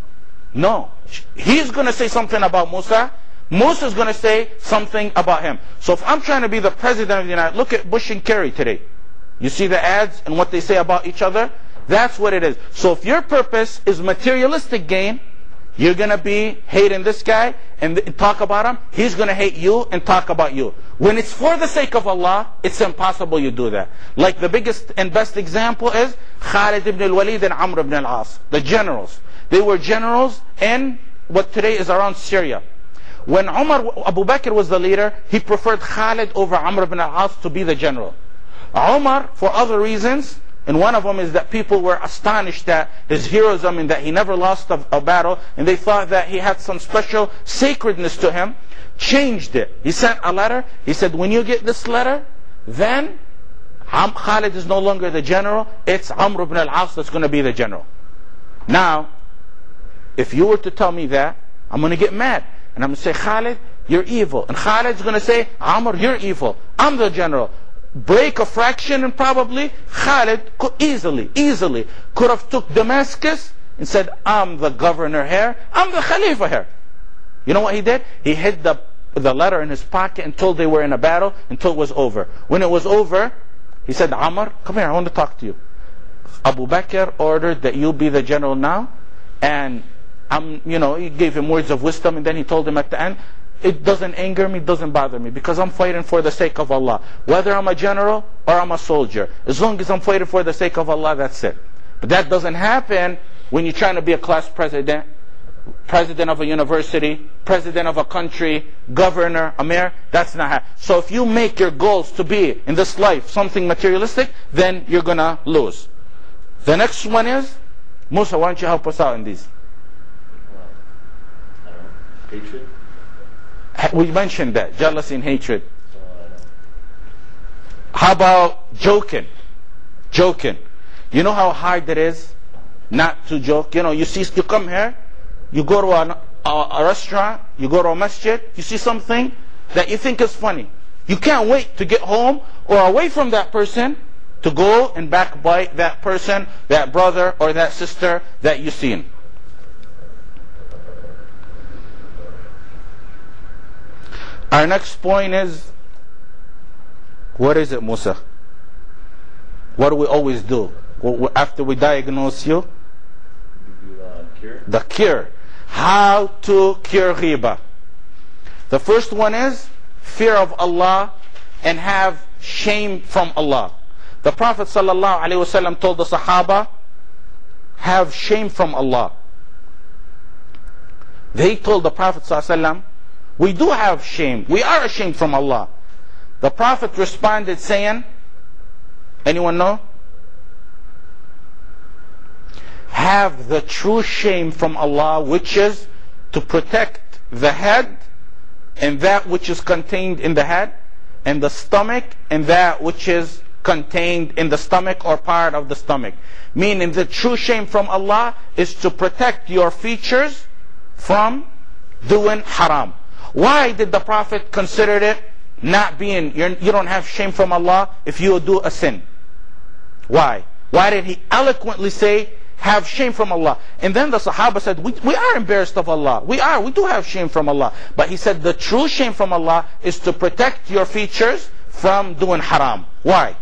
No. He's going to say something about Musa. Musa's going to say something about him. So if I'm trying to be the president of the United States, look at Bush and Kerry today. You see the ads and what they say about each other? That's what it is. So if your purpose is materialistic gain, you're going to be hating this guy and talk about him. He's going to hate you and talk about you. When it's for the sake of Allah, it's impossible you do that. Like the biggest and best example is Khalid ibn al-Walid and Amr ibn al-As, the generals. They were generals in what today is around Syria. When Abu Bakr was the leader, he preferred Khalid over Amr ibn al-As to be the general. Umar, for other reasons, and one of them is that people were astonished at his heroism and that he never lost a battle, and they thought that he had some special sacredness to him, changed it. He sent a letter. He said, when you get this letter, then Khalid is no longer the general. It's Amr ibn al-As that's going to be the general. Now, if you were to tell me that, I'm going to get mad. And I'm going to say, Khalid, you're evil. And Khalid's going to say, Amr, you're evil. I'm the general. Break a fraction, and probably Khalid could easily could have took Damascus and said, I'm the governor here, I'm the Khalifa here. You know what he did? He hid the letter in his pocket until they were in a battle, until it was over. When it was over, he said, Amr, come here, I want to talk to you. Abu Bakr ordered that you be the general now, and he gave him words of wisdom, and then he told him at the end, it doesn't anger me, it doesn't bother me, because I'm fighting for the sake of Allah. Whether I'm a general or I'm a soldier, as long as I'm fighting for the sake of Allah, that's it. But that doesn't happen when you're trying to be a class president, president of a university, president of a country, governor, a mayor. That's not happening. So if you make your goals to be in this life something materialistic, then you're going to lose. The next one is, Musa, why don't you help us out in these? I don't know. Hatred? We mentioned that, jealousy and hatred. How about joking? Joking. You know how hard it is not to joke? You come here, you go to a restaurant, you go to a masjid, you see something that you think is funny. You can't wait to get home or away from that person to go and backbite that person, that brother or that sister that you've seen. Our next point is, what is it, Musa? What do we always do? After we diagnose you? Give you the cure? The cure. How to cure ghiba. The first one is fear of Allah and have shame from Allah. The Prophet ﷺ told the Sahaba, have shame from Allah. They told the Prophet ﷺ, we do have shame. We are ashamed from Allah. The Prophet responded saying, anyone know? Have the true shame from Allah, which is to protect the head and that which is contained in the head, and the stomach and that which is contained in the stomach or part of the stomach. Meaning the true shame from Allah is to protect your features from doing haram. Why did the Prophet consider it not being, you don't have shame from Allah if you do a sin? Why? Why did he eloquently say, have shame from Allah? And then the Sahaba said, we are embarrassed of Allah. We do have shame from Allah. But he said, the true shame from Allah is to protect your features from doing haram. Why?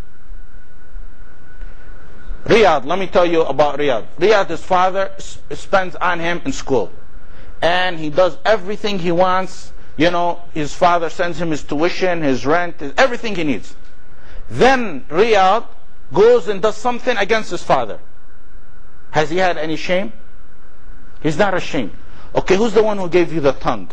Riyadh, let me tell you about Riyadh. Riyadh, his father spends on him in school. And he does everything he wants. His father sends him his tuition, his rent, everything he needs. Then Riyadh goes and does something against his father. Has he had any shame? He's not ashamed. Okay, who's the one who gave you the tongue?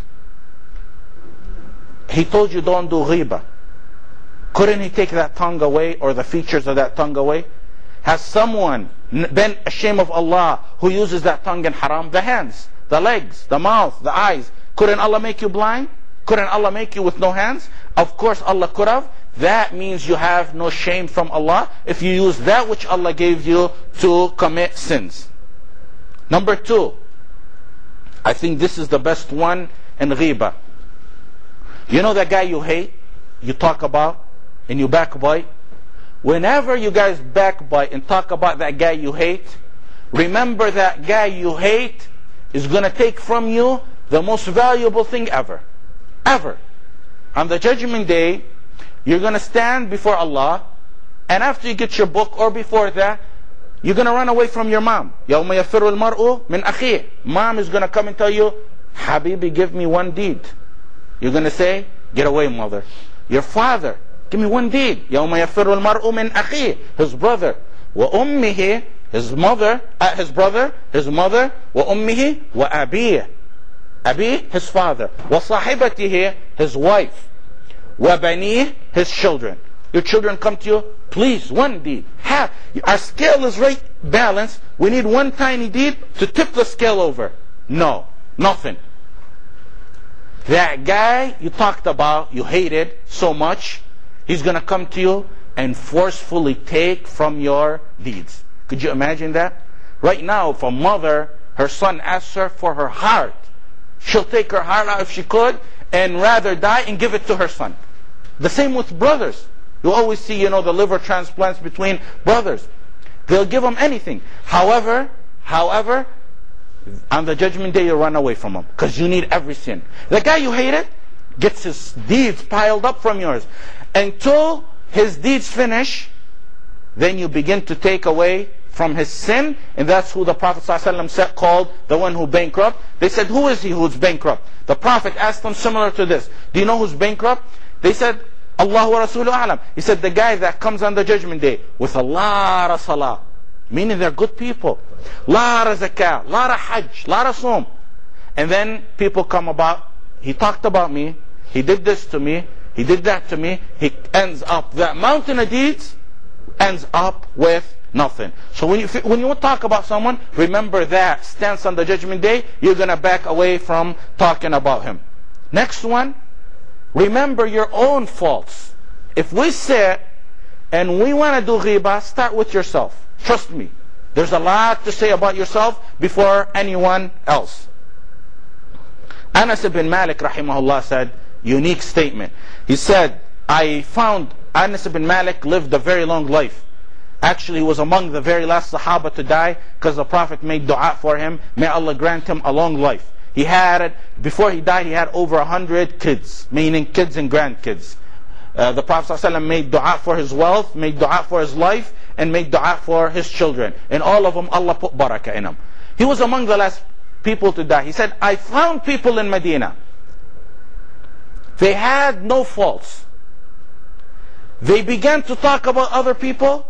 He told you don't do ghiba. Couldn't he take that tongue away, or the features of that tongue away? Has someone been ashamed of Allah who uses that tongue in haram? The hands, the legs, the mouth, the eyes. Couldn't Allah make you blind? Couldn't Allah make you with no hands? Of course Allah could have. That means you have no shame from Allah if you use that which Allah gave you to commit sins. Number 2, I think this is the best one in ghiba. You know that guy you hate, you talk about, and you backbite? Whenever you guys backbite and talk about that guy you hate, remember that guy you hate is going to take from you the most valuable thing ever. Ever. On the judgment day, you're going to stand before Allah, and after you get your book, or before that, you're going to run away from your mom. يَوْمَ يَفِرُّ الْمَرْءُ مِنْ أَخِيهِ. Mom is going to come and tell you, Habibi, give me one deed. You're going to say, get away, mother. Your father, give me one deed. يَوْمَ يَفِرُّ الْمَرْءُ مِنْ أَخِيهِ. His brother. وَأُمِّهِ, his mother, his brother, his mother. وَأُمِّهِ وَأَبِيهِ. Abi, his father. وَصَاحِبَتِهِ, his wife. وَبَنِيهِ, his children. Your children come to you, please, one deed. Half. Our scale is right balanced. We need one tiny deed to tip the scale over. No, nothing. That guy you talked about, you hated so much, he's going to come to you and forcefully take from your deeds. Could you imagine that? Right now, if a mother, her son asks her for her heart, she'll take her heart out if she could and rather die and give it to her son. The same with brothers. You always see, the liver transplants between brothers. They'll give them anything. However, on the judgment day, you run away from him because you need every sin. The guy you hated gets his deeds piled up from yours. Until his deeds finish, then you begin to take away from his sin, and that's who the Prophet ﷺ said, called the one who bankrupt. They said, who is he who's bankrupt? The Prophet asked them similar to this. Do you know who's bankrupt? They said, Allah wa Rasuluhu a'lam. He said, the guy that comes on the judgment day with a lot of salah, meaning they're good people, lot of zakah, lot of hajj, lot of sawm. And then people come about, he talked about me, he did this to me, he did that to me, he ends up, that mountain of deeds ends up with nothing. So when you talk about someone, remember that stance on the judgment day, you're going to back away from talking about him. Next one, remember your own faults. If we sit and we want to do ghibah, start with yourself. Trust me. There's a lot to say about yourself before anyone else. Anas ibn Malik rahimahullah said, unique statement. He said, I found Anas ibn Malik lived a very long life. Actually, he was among the very last Sahaba to die because the Prophet made dua for him. May Allah grant him a long life. He had, before he died, he had over 100 kids, meaning kids and grandkids. The Prophet ﷺ made dua for his wealth, made dua for his life, and made dua for his children. And all of them, Allah put barakah in them. He was among the last people to die. He said, I found people in Medina. They had no faults. They began to talk about other people.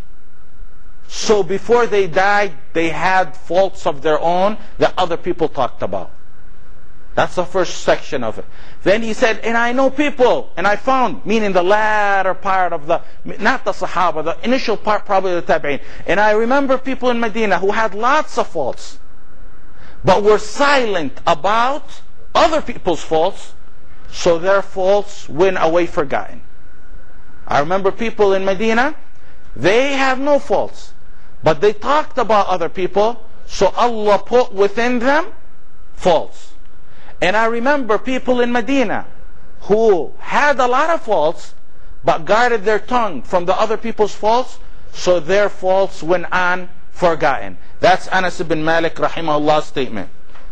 So before they died, they had faults of their own that other people talked about. That's the first section of it. Then he said, and I know people, and I found, meaning the latter part of not the Sahaba, the initial part probably the Tabi'in. And I remember people in Medina who had lots of faults, but were silent about other people's faults, so their faults went away forgotten. I remember people in Medina, they have no faults, but they talked about other people, so Allah put within them faults. And I remember people in Medina who had a lot of faults, but guarded their tongue from the other people's faults, so their faults went on forgotten. That's Anas ibn Malik rahimahullah statement.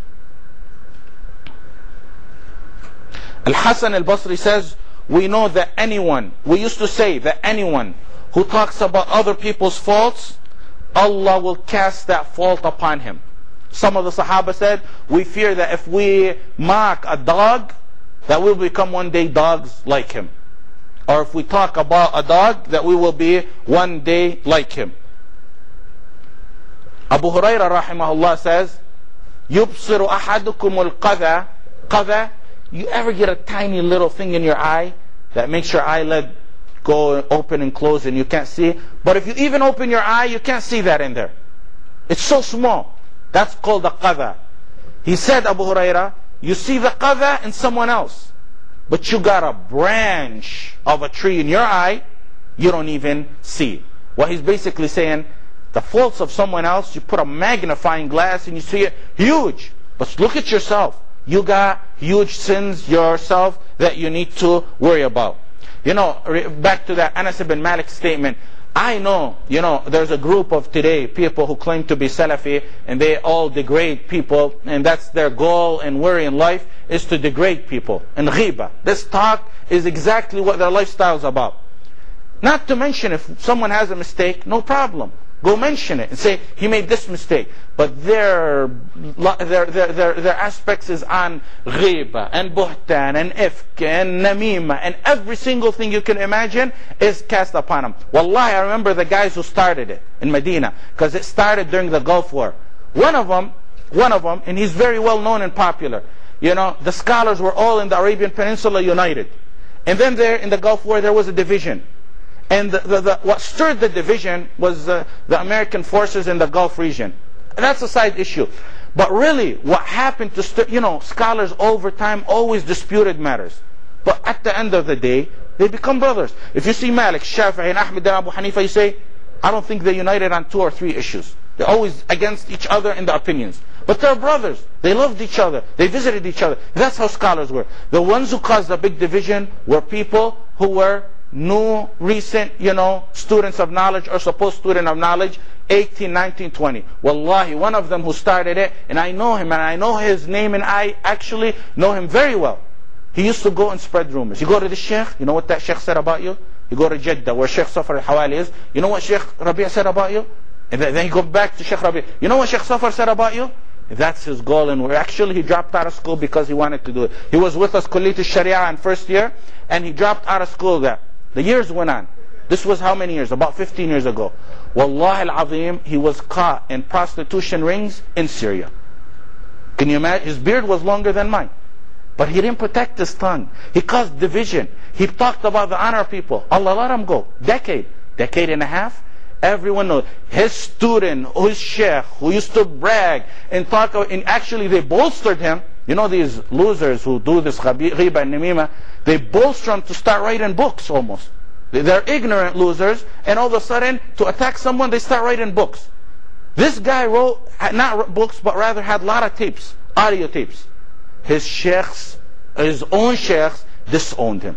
Al-Hasan al-Basri says, we know that we used to say that anyone who talks about other people's faults, Allah will cast that fault upon him. Some of the Sahaba said, we fear that if we mock a dog, that we'll become one day dogs like him. Or if we talk about a dog, that we will be one day like him. Abu Hurairah rahimahullah says, يُبْصِرُ أَحَدُكُمُ الْقَذَى قَذَى. You ever get a tiny little thing in your eye that makes your eyelid go open and close and you can't see? But if you even open your eye, you can't see that in there. It's so small. That's called a qadha. He said, Abu Hurairah, you see the qadha in someone else, but you got a branch of a tree in your eye, you don't even see. What he's basically saying, the faults of someone else, you put a magnifying glass and you see it huge. But look at yourself. You got huge sins yourself that you need to worry about. Back to that Anas ibn Malik statement, I know, there's a group of today people who claim to be Salafi and they all degrade people, and that's their goal and worry in life is to degrade people. And ghiba, this talk is exactly what their lifestyle is about. Not to mention if someone has a mistake, no problem. Go mention it and say, he made this mistake. But their aspects is on ghiba and buhtan and ifk and namima and every single thing you can imagine is cast upon them. Wallahi, I remember the guys who started it in Medina, because it started during the Gulf War. One of them, and he's very well known and popular. The scholars were all in the Arabian Peninsula united. And then there in the Gulf War there was a division. And what stirred the division was the American forces in the Gulf region. And that's a side issue. But really, what happened to scholars over time always disputed matters. But at the end of the day, they become brothers. If you see Malik, Shafi'i, and Ahmed and Abu Hanifa, you say, I don't think they united on 2 or 3 issues. They're always against each other in the opinions. But they're brothers. They loved each other. They visited each other. That's how scholars were. The ones who caused the big division were people who were new, recent, students of knowledge or supposed student of knowledge, 18, 19, 20. Wallahi, one of them who started it, and I know him, and I know his name, and I actually know him very well. He used to go and spread rumors. You go to the sheikh, you know what that sheikh said about you? You go to Jeddah, where Sheikh Safar al-Hawali is, you know what Sheikh Rabi' said about you? And then you go back to Sheikh Rabi', you know what Sheikh Safar said about you? That's his goal, and actually he dropped out of school because he wanted to do it. He was with us Kulliyat al-Sharia in first year, and he dropped out of school there. The years went on. This was how many years? About 15 years ago. Wallahi al-Azim, he was caught in prostitution rings in Syria. Can you imagine? His beard was longer than mine. But he didn't protect his tongue. He caused division. He talked about the honor of people. Allah let him go. Decade and a half. Everyone knows. His student, his sheikh, who used to brag and talk, and actually they bolstered him. These losers who do this ghiba and namima, they bolster them to start writing books almost. They're ignorant losers, and all of a sudden, to attack someone, they start writing books. This guy not books, but rather had a lot of tapes, audio tapes. His own sheikhs disowned him.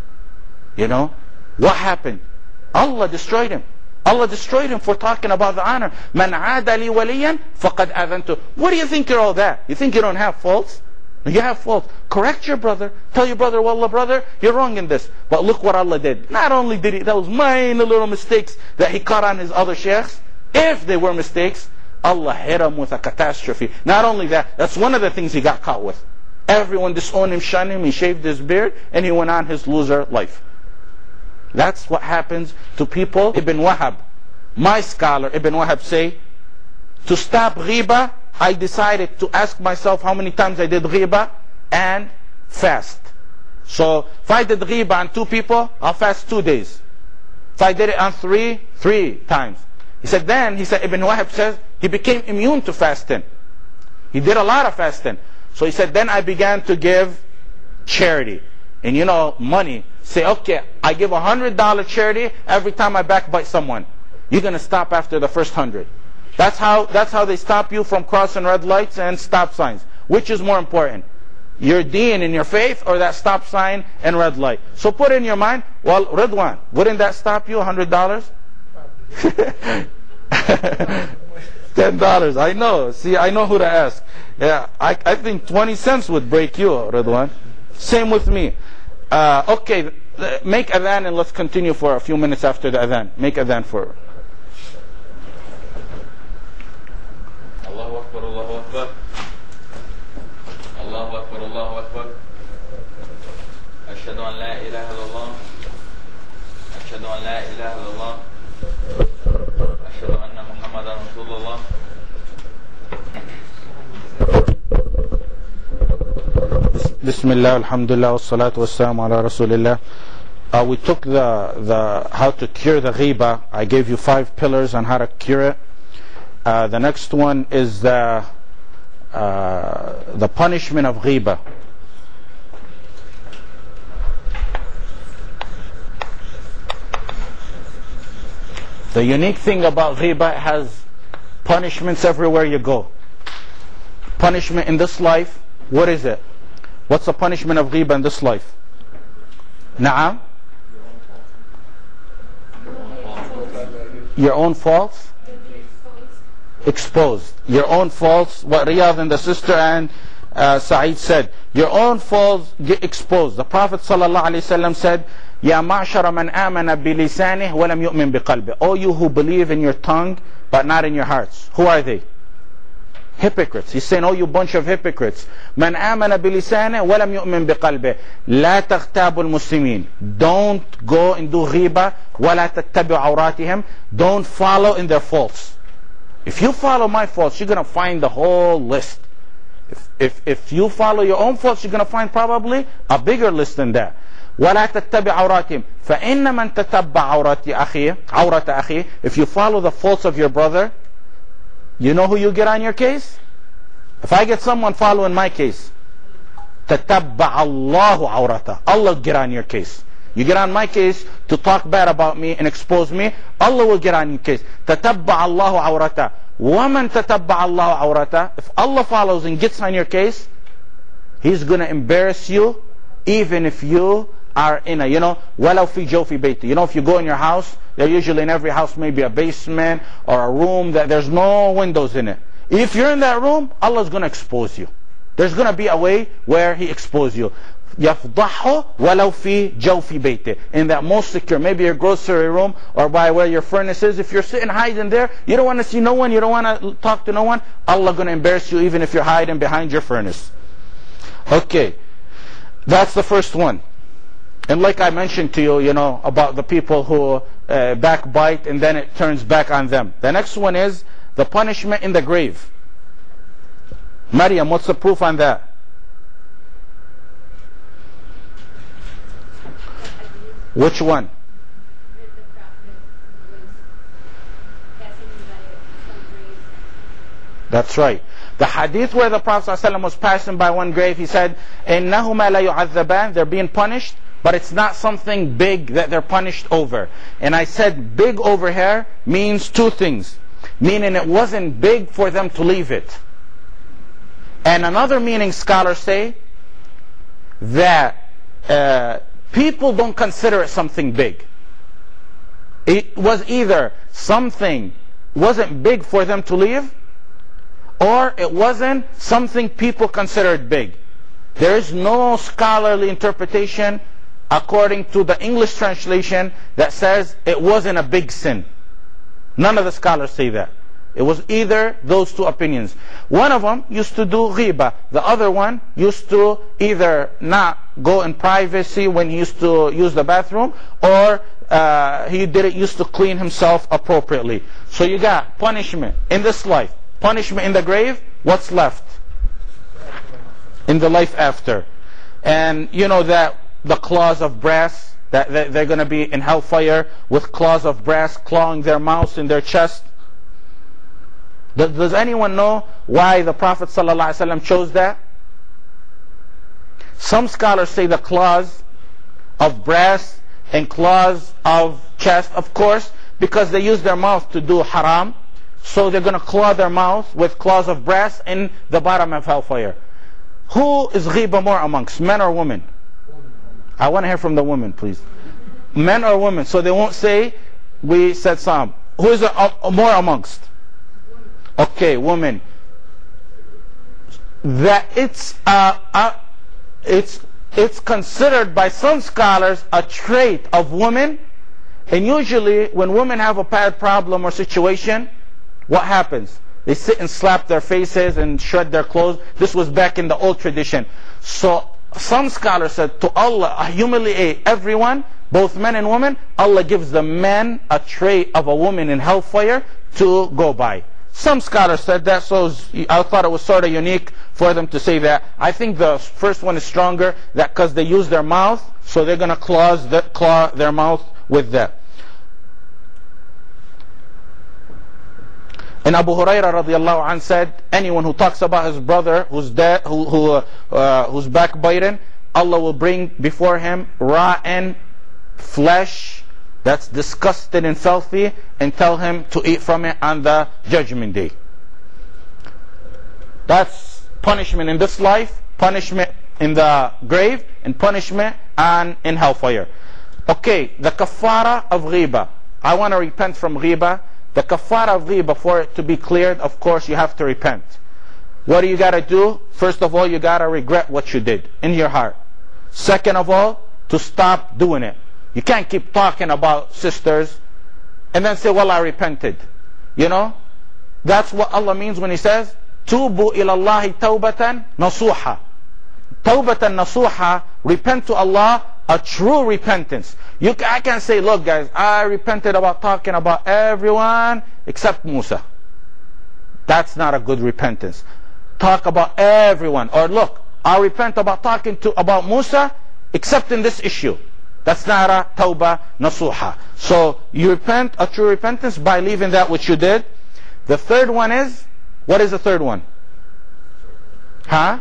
What happened? Allah destroyed him. Allah destroyed him for talking about the honor. Man aada li waliyan faqad adhantu. What do you think you're all that? You think you don't have faults? You have faults. Correct your brother. Tell your brother, wallah brother, you're wrong in this. But look what Allah did. Not only did he, those minor little mistakes that he caught on his other sheikhs, if they were mistakes, Allah hit him with a catastrophe. Not only that, that's one of the things he got caught with. Everyone disowned him, shunned him, he shaved his beard, and he went on his loser life. That's what happens to people. Ibn Wahab, my scholar, Ibn Wahab say, to stop ghiba, I decided to ask myself how many times I did ghiba and fast. So if I did ghiba on 2 people, I'll fast 2 days. If I did it on 3 times. He said Ibn Wahab says, he became immune to fasting. He did a lot of fasting. So he said, then I began to give charity. And money. Say, okay, I give $100 charity every time I backbite someone. You're going to stop after the first 100. That's how they stop you from crossing red lights and stop signs. Which is more important? Your deen and your faith, or that stop sign and red light? So put in your mind, well, Ridwan, wouldn't that stop you $100? $10. I know. See, I know who to ask. Yeah, I think 20 cents would break you, Ridwan. Same with me. Okay, make adhan and let's continue for a few minutes after the adhan. Make adhan for... Allahu Akbar, Allahu Akbar. Allahu Akbar, Allahu Akbar. Ashhadu an la ilaha illallah. Ashhadu an la ilaha illallah. Ashhadu anna Muhammadan Rasulullah. Bismillah, alhamdulillah, wassalatu wassalamu ala rasulillah. We took the how to cure the ghiba. I gave you 5 pillars on how to cure it. The next one is the punishment of ghiba. The unique thing about ghiba, it has punishments everywhere you go. Punishment in this life, what is it? What's the punishment of ghiba in this life? Na'am? Your own faults? Exposed. Your own faults. What Riyadh and the sister and Sa'id said. Your own faults get exposed. The Prophet ﷺ said, Ya ma'shara man amana bilisanih wa lam yu'min biqalbih. O you who believe in your tongue but not in your hearts. Who are they? Hypocrites. He's saying, oh you bunch of hypocrites. Man amana bilisanih wa lam yu'min biqalbih. La taghtabu al-muslimin. Don't go and do ghiba. Wa la tattabi'u awratihim. Don't follow in their faults. If you follow my faults, you're going to find the whole list. If you follow your own faults, you're going to find probably a bigger list than that. وَلَا تَتَّبِعْ عَوْرَاتِهِمْ فَإِنَّ مَنْ تَتَبَّعْ عَوْرَةَ أَخِيهِ. If you follow the faults of your brother, you know who you get on your case? If I get someone following my case, تَتَبَّعَ اللَّهُ عَوْرَةَ. Allah will get on your case. You get on my case to talk bad about me and expose me, Allah will get on your case. تَتَبَّعَ اللَّهُ عَوْرَةَ. وَمَنْ تَتَبَّعَ اللَّهُ عَوْرَةَ. If Allah follows and gets on your case, He's going to embarrass you, even if you are in a, وَلَوْ فِي جَوْفِ بَيْتِ. If you go in your house, there usually in every house maybe a basement or a room that there's no windows in it. If you're in that room, Allah's going to expose you. There's going to be a way where He exposes you. يَفْضَحُ وَلَوْ فِي جَوْفِ بَيْتِ. In that most secure, maybe your grocery room or by where your furnace is. If you're sitting hiding there, you don't want to see no one, you don't want to talk to no one, Allah going to embarrass you even if you're hiding behind your furnace. Okay, that's the first one. And like I mentioned to you, about the people who backbite and then it turns back on them. The next one is the punishment in the grave. Maryam, what's the proof on that? Which one? That's right. The hadith where the Prophet ﷺ was passing by one grave, he said, إِنَّهُمَا لَا يُعَذَّبَانِ. They're being punished, but it's not something big that they're punished over. And I said big over here means two things. Meaning it wasn't big for them to leave it. And another meaning scholars say that people don't consider it something big. It was either something wasn't big for them to leave, or it wasn't something people considered big. There is no scholarly interpretation according to the English translation that says it wasn't a big sin. None of the scholars say that. It was either those two opinions. One of them used to do ghiba. The other one used to either not go in privacy when he used to use the bathroom, or he used to clean himself appropriately. So you got punishment in this life, punishment in the grave. What's left? In the life after. And you know that the claws of brass, that they're going to be in hellfire with claws of brass clawing their mouths in their chest. Does anyone know why the Prophet ﷺ chose that? Some scholars say the claws of brass and claws of chest, of course, because they use their mouth to do haram. So they're going to claw their mouth with claws of brass in the bottom of hellfire. Who is ghiba more amongst, men or women? I want to hear from the women, please. Men or women? So they won't say, we said some. Who is more amongst? Okay, women. That it's considered by some scholars a trait of women, and usually when women have a bad problem or situation, what happens? They sit and slap their faces and shred their clothes. This was back in the old tradition. So some scholars said to Allah humiliate everyone, both men and women, Allah gives the men a trait of a woman in hellfire to go by. Some scholars said that, so I thought it was sort of unique for them to say that. I think the first one is stronger, that because they use their mouth, so they're going to claw their mouth with that. And Abu Hurairah radiallahu anh said, anyone who talks about his brother who's dead, who's backbiting, Allah will bring before him rotten flesh that's disgusting and filthy, and tell him to eat from it on the judgment day. That's punishment in this life, punishment in the grave, and punishment in hellfire. Okay, the kafara of ghiba. I want to repent from ghiba. The kafara of ghiba, for it to be cleared, of course, you have to repent. What do you got to do? First of all, you got to regret what you did in your heart. Second of all, to stop doing it. You can't keep talking about sisters and then say, well, I repented. You know? That's what Allah means when He says, Tubu ilallahi tawbatan nasuha. Tawbatan nasuha, repent to Allah, a true repentance. I can say, look guys, I repented about talking about everyone except Musa. That's not a good repentance. Talk about everyone. Or look, I repent about talking about Musa except in this issue. That's not a tawbah nasuha. So you repent, a true repentance, by leaving that which you did. The third one is, what is the third one? Huh?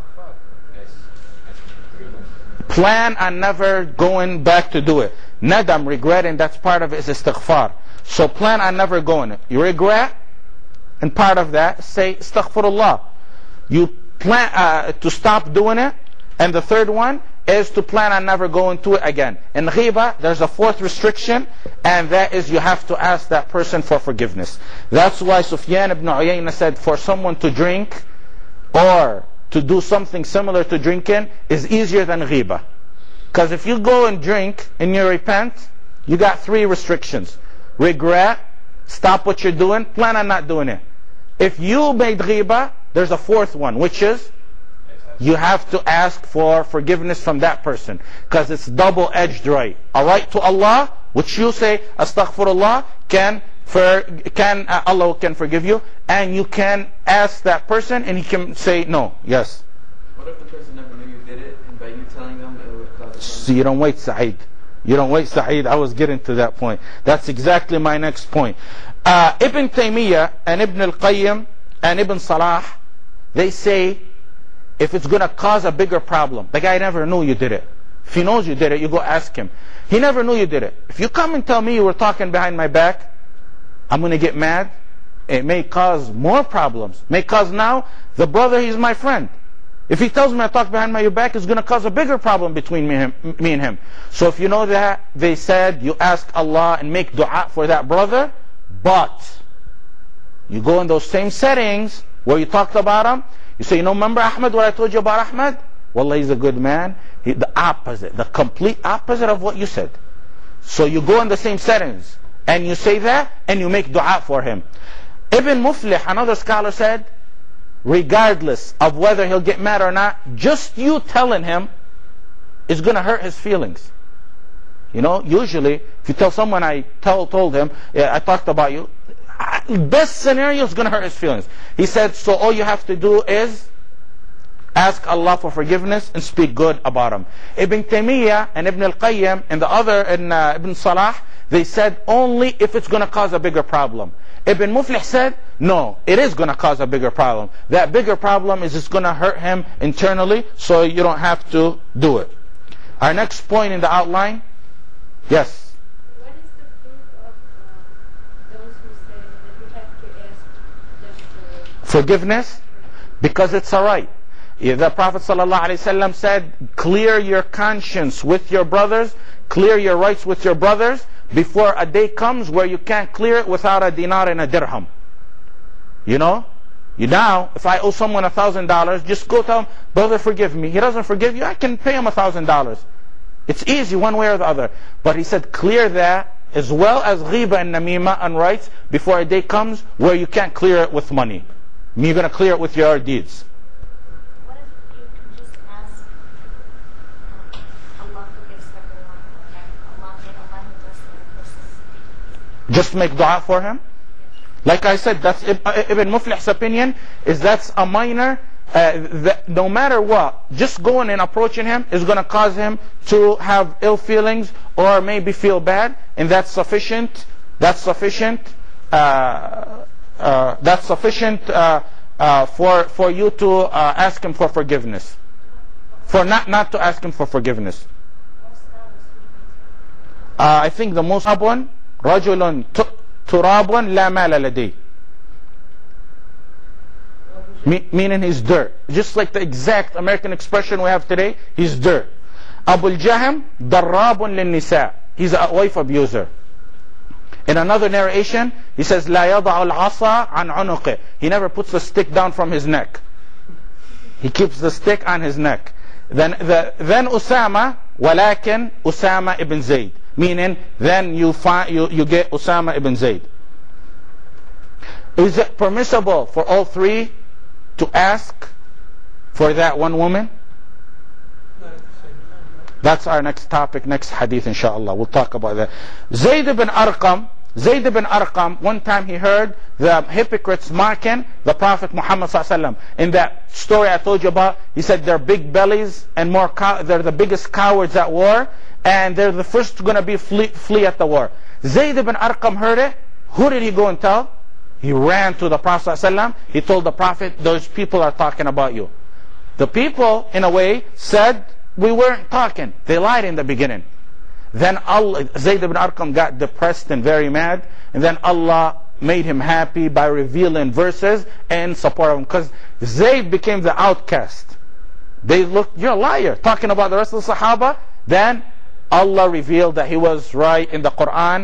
Plan on never going back to do it. Nadam, regretting, that's part of it, is istighfar. So plan on never going. You regret, and part of that, say astaghfirullah. You plan to stop doing it. And the third one is to plan on never going to it again. In ghiba, there's a fourth restriction, and that is you have to ask that person for forgiveness. That's why Sufyan ibn Uyayna said, for someone to drink or to do something similar to drinking is easier than ghiba. Because if you go and drink and you repent, you got three restrictions. Regret, stop what you're doing, plan on not doing it. If you made ghiba, there's a fourth one, which is you have to ask for forgiveness from that person. Because it's double-edged right. A right to Allah, which you say, astaghfirullah, Allah can forgive you, and you can ask that person and He can say no. Yes? What if the person never knew you did it, and by you telling them it would cause a So you don't wait, Sa'id. You don't wait, Sa'id. I was getting to that point. That's exactly my next point. Ibn Taymiyyah and Ibn al-Qayyim and Ibn Salah, they say, if it's going to cause a bigger problem, the guy never knew you did it. If he knows you did it, you go ask him. He never knew you did it. If you come and tell me you were talking behind my back, I'm going to get mad. It may cause more problems. May cause now, the brother, he's my friend. If he tells me I talk behind my back, it's going to cause a bigger problem between me and him. So if you know that, they said, you ask Allah and make dua for that brother, but you go in those same settings where you talked about him, you say, you know, remember Ahmed, what I told you about Ahmed? Wallah, he's a good man. The opposite, the complete opposite of what you said. So you go in the same settings, and you say that, and you make dua for him. Ibn Muflih, another scholar, said, regardless of whether he'll get mad or not, just you telling him is going to hurt his feelings. You know, usually, if you tell someone I told him, yeah, I talked about you, best scenario is going to hurt his feelings. He said, so all you have to do is ask Allah for forgiveness and speak good about him. Ibn Taymiyyah and Ibn al-Qayyim and the other, Ibn Salah, they said only if it's going to cause a bigger problem. Ibn Muflih said, no, it is going to cause a bigger problem. That bigger problem is it's going to hurt him internally, so you don't have to do it. Our next point in the outline, yes? What is the proof of those who say that you have to ask them for Forgiveness? Because it's a right. The Prophet ﷺ said, clear your conscience with your brothers, clear your rights with your brothers, before a day comes where you can't clear it without a dinar and a dirham. You know? Now, if I owe someone $1,000, just go tell him, brother, forgive me. He doesn't forgive you, I can pay him $1,000. It's easy one way or the other. But he said, clear that, as well as ghiba and namima and rights, before a day comes where you can't clear it with money. You're going to clear it with your deeds. What if you can just ask Allah forgives everyone, or Allah who does this? Just make dua for him? Like I said, that's Ibn Muflih's opinion, is that's a minor, that no matter what, just going and approaching him is going to cause him to have ill feelings or maybe feel bad, and that's sufficient. That's sufficient for you to ask him for forgiveness. For not to ask him for forgiveness. I think the most one, رجل تراب لا مال لديه, meaning he's dirt. Just like the exact American expression we have today, he's dirt. Abu al-Jahm ضراب للنساء, he's a wife abuser. In another narration, he says, لا يضع العصا عن عنقه. He never puts the stick down from his neck. He keeps the stick on his neck. Then Usama, ولكن Usama ibn Zayd. Meaning, then you get Usama ibn Zayd. Is it permissible for all three to ask for that one woman? Not at the same time, right? That's our next topic, next hadith, inshallah. We'll talk about that. Zayd ibn Arqam, one time he heard the hypocrites mocking the Prophet Muhammad ﷺ. In that story I told you about, he said they're big bellies and they're the biggest cowards at war, and they're the first going to be flee at the war. Zayd ibn Arqam heard it. Who did he go and tell? He ran to the Prophet ﷺ. He told the Prophet, those people are talking about you. The people, in a way, said, we weren't talking. They lied in the beginning. Then Zayd ibn Arqam got depressed and very mad. And then Allah made him happy by revealing verses in support of him. Because Zayd became the outcast. They looked, you're a liar, talking about the rest of the Sahaba. Then Allah revealed that he was right in the Quran.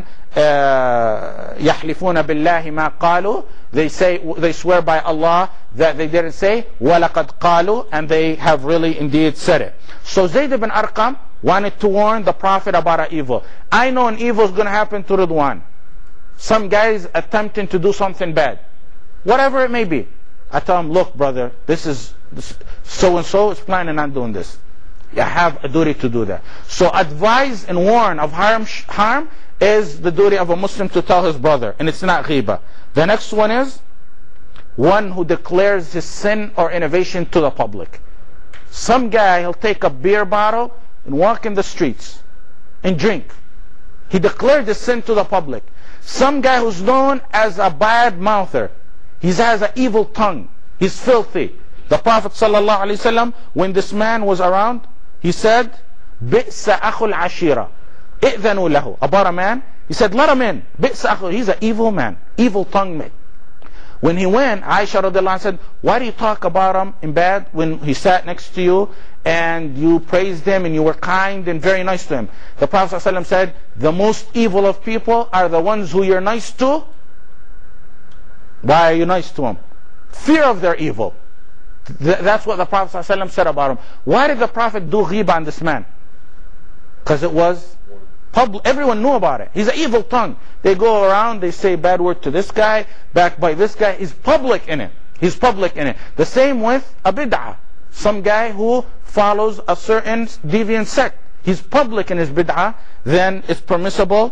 يحلفون بالله ما قالوا. They swear by Allah that they didn't say وَلَقَدْ قَالُوا, and they have really indeed said it. So Zayd ibn Arqam wanted to warn the Prophet about an evil. I know an evil is going to happen to Ridwan. Some guys attempting to do something bad, whatever it may be. I tell him, look brother, this so and so is planning on doing this. You have a duty to do that. So advise and warn of harm is the duty of a Muslim to tell his brother, and it's not ghiba. The next one is one who declares his sin or innovation to the public. Some guy, he'll take a beer bottle and walk in the streets and drink. He declared his sin to the public. Some guy who's known as a bad mouther. He has an evil tongue. He's filthy. The Prophet ﷺ, when this man was around, he said, بِئْسَ أَخُ الْعَشِيرَةِ إِئْذَنُوا لَهُ. About a man, he said, let him in. بِئْسَ أَخُ. He's an evil man, evil tongue man. When he went, Aisha radiallahu anha said, why do you talk about him in bad when he sat next to you and you praised him and you were kind and very nice to him? The Prophet ﷺ said, the most evil of people are the ones who you're nice to. Why are you nice to them? Fear of their evil. That's what the Prophet ﷺ said about him. Why did the Prophet do ghiba on this man? Because it was public. Everyone knew about it. He's an evil tongue. They go around, they say bad word to this guy, backbite this guy. He's public in it. He's public in it. The same with a bid'ah. Some guy who follows a certain deviant sect. He's public in his bid'ah. Then it's permissible.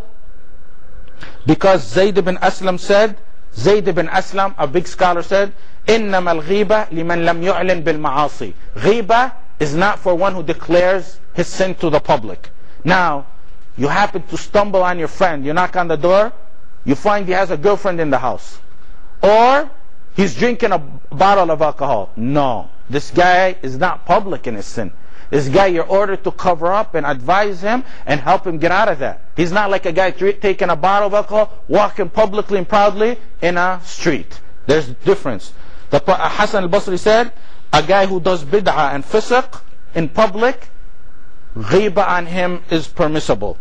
Because Zayd ibn Aslam said, Zayd ibn Aslam, a big scholar, said, إِنَّمَا الْغِيبَةِ لِمَنْ لَمْ يُعْلِنْ بِالْمَعَاصِي. Ghiba is not for one who declares his sin to the public. Now, you happen to stumble on your friend, you knock on the door, you find he has a girlfriend in the house. Or he's drinking a bottle of alcohol. No, this guy is not public in his sin. This guy, you're ordered to cover up and advise him and help him get out of that. He's not like a guy taking a bottle of alcohol, walking publicly and proudly in a street. There's a difference. The Hasan al-Basri said, a guy who does bid'ah and fisq in public, ghiba on him is permissible.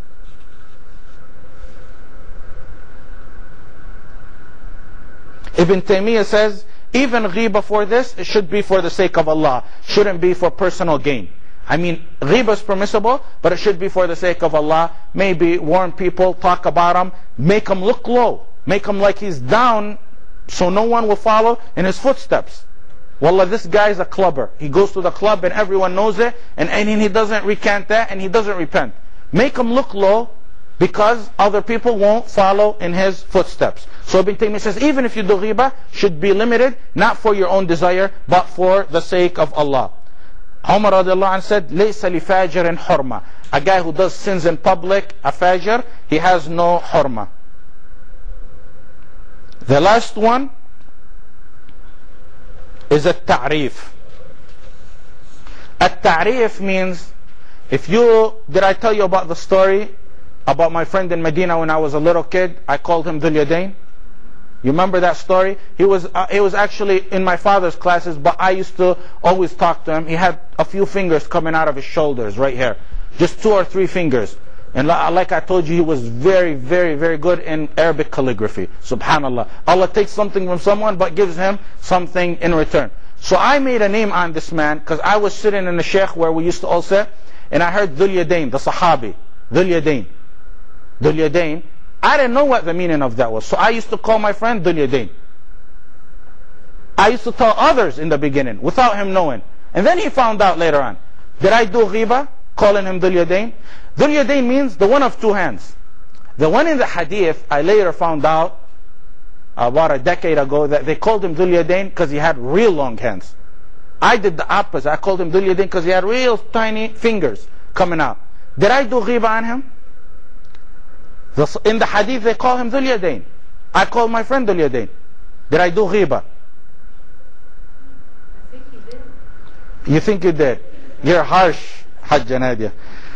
Ibn Taymiyyah says, even ghiba for this, it should be for the sake of Allah. Shouldn't be for personal gain. I mean, ghiba is permissible, but it should be for the sake of Allah. Maybe warn people, talk about him, make him look low. Make him like he's down, so no one will follow in his footsteps. Wallah, this guy's a clubber. He goes to the club and everyone knows it, and he doesn't recant that, and he doesn't repent. Make him look low, because other people won't follow in his footsteps. So Ibn Taymiyyah says, even if you do ghiba, should be limited, not for your own desire, but for the sake of Allah. Umar radiallahu anh said, لَيْسَ لِفَاجِرٍ حُرْمَةٍ. A guy who does sins in public, a fajr, he has no hurma. The last one is a ta'rif. A ta'rif means, did I tell you about the story about my friend in Medina when I was a little kid? I called him Dhul Yadayn. You remember that story? He was actually in my father's classes, but I used to always talk to him. He had a few fingers coming out of his shoulders right here. Just 2 or 3 fingers. And like I told you, he was very, very, very good in Arabic calligraphy. Subhanallah. Allah takes something from someone but gives him something in return. So I made a name on this man because I was sitting in the sheikh where we used to all sit, and I heard Dhul Yadayn, the Sahabi. Dhul Yadayn. Dhul Yadayn. I didn't know what the meaning of that was. So I used to call my friend Dhul Yadayn. I used to tell others in the beginning without him knowing. And then he found out later on. Did I do ghiba? Calling him Dhul Yadayn? Dhul Yadayn means the one of two hands. The one in the hadith, I later found out about a decade ago that they called him Dhul Yadayn because he had real long hands. I did the opposite. I called him Dhul Yadayn because he had real tiny fingers coming out. Did I do ghiba on him? In the hadith they call him Dhul Yadayn. I called my friend Dhul Yadayn. Did I do ghiba? I think he did. You think you did? You're harsh, Hajja Nadia.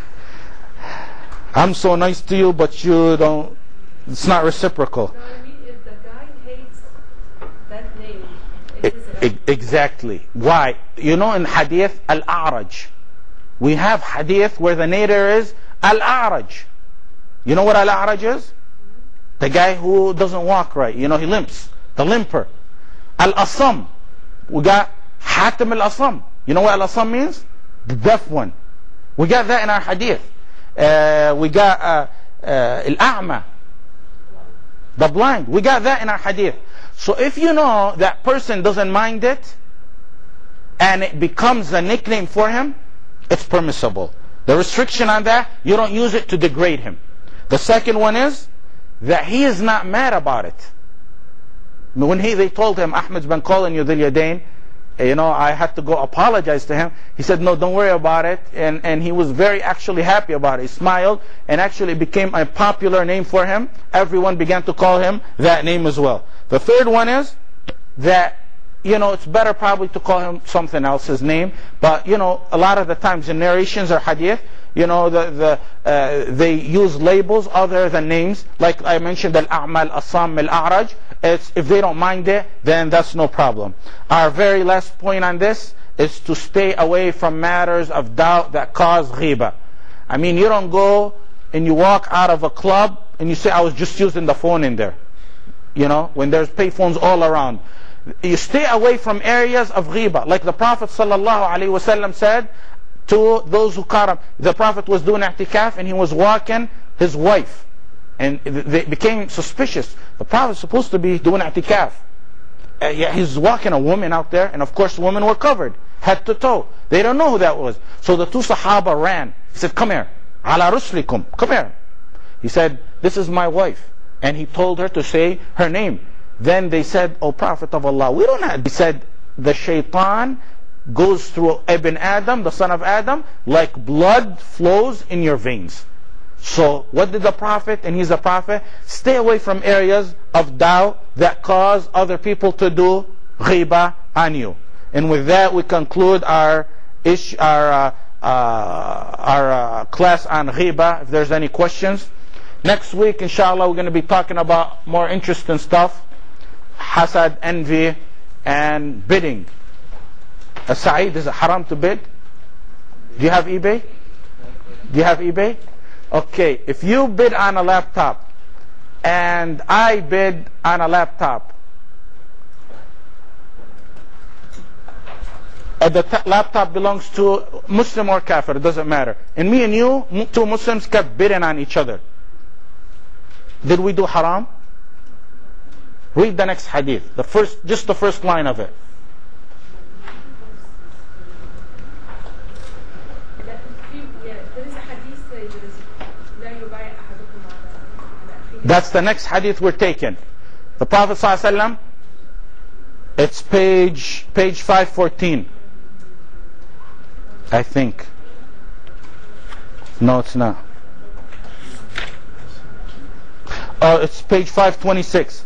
I'm so nice to you, but you don't, it's not reciprocal. No, I mean, if the guy hates that name, it is Exactly. Why? You know in hadith, Al-A'raj. We have hadith where the narrator is Al-A'raj. You know what Al-A'raj is? The guy who doesn't walk right. You know, he limps. The limper. Al-Asam. We got Hatim Al-Asam. You know what Al-Asam means? The deaf one. We got that in our hadith. We got Al-A'ma. The blind. We got that in our hadith. So if you know that person doesn't mind it, and it becomes a nickname for him, it's permissible. The restriction on that, you don't use it to degrade him. The second one is that he is not mad about it. When they told him, Ahmed's been calling you Dhul Yadayn, you know, I had to go apologize to him. He said, no, don't worry about it. And he was very actually happy about it. He smiled, and actually it became a popular name for him. Everyone began to call him that name as well. The third one is that, you know, it's better probably to call him something else, his name. But, you know, a lot of the times in narrations or hadith, you know, they use labels other than names. Like I mentioned, Al-A'mal, Asam, Al-A'raj. If they don't mind it, then that's no problem. Our very last point on this is to stay away from matters of doubt that cause ghiba. I mean, you don't go and you walk out of a club and you say, I was just using the phone in there. You know, when there's payphones all around. You stay away from areas of ghiba. Like the Prophet ﷺ said to those who caught him. The Prophet was doing i'tikaf and he was walking his wife. And they became suspicious. The Prophet is supposed to be doing i'tikaf. He's walking a woman out there, and of course women were covered, head to toe. They don't know who that was. So the two Sahaba ran. He said, come here. Ala ruslikum. Come here. He said, this is my wife. And he told her to say her name. Then they said, O Prophet of Allah, we don't have. He said, the shaitan goes through Ibn Adam, the son of Adam, like blood flows in your veins. So what did the Prophet, and he's a Prophet, stay away from areas of doubt that cause other people to do ghiba on you. And with that we conclude our class on ghiba. If there's any questions, next week inshallah we're going to be talking about more interesting stuff: hasad, envy, and bidding. Sa'id, is it haram to bid? Do you have eBay? Do you have eBay? Okay, if you bid on a laptop and I bid on a laptop, the laptop belongs to Muslim or Kafir, it doesn't matter. And me and you, two Muslims, kept bidding on each other. Did we do haram? Read the next hadith, just the first line of it. That's the next hadith we're taking. The Prophet ﷺ, it's page 514. I think. No, it's not. Oh, it's page 526.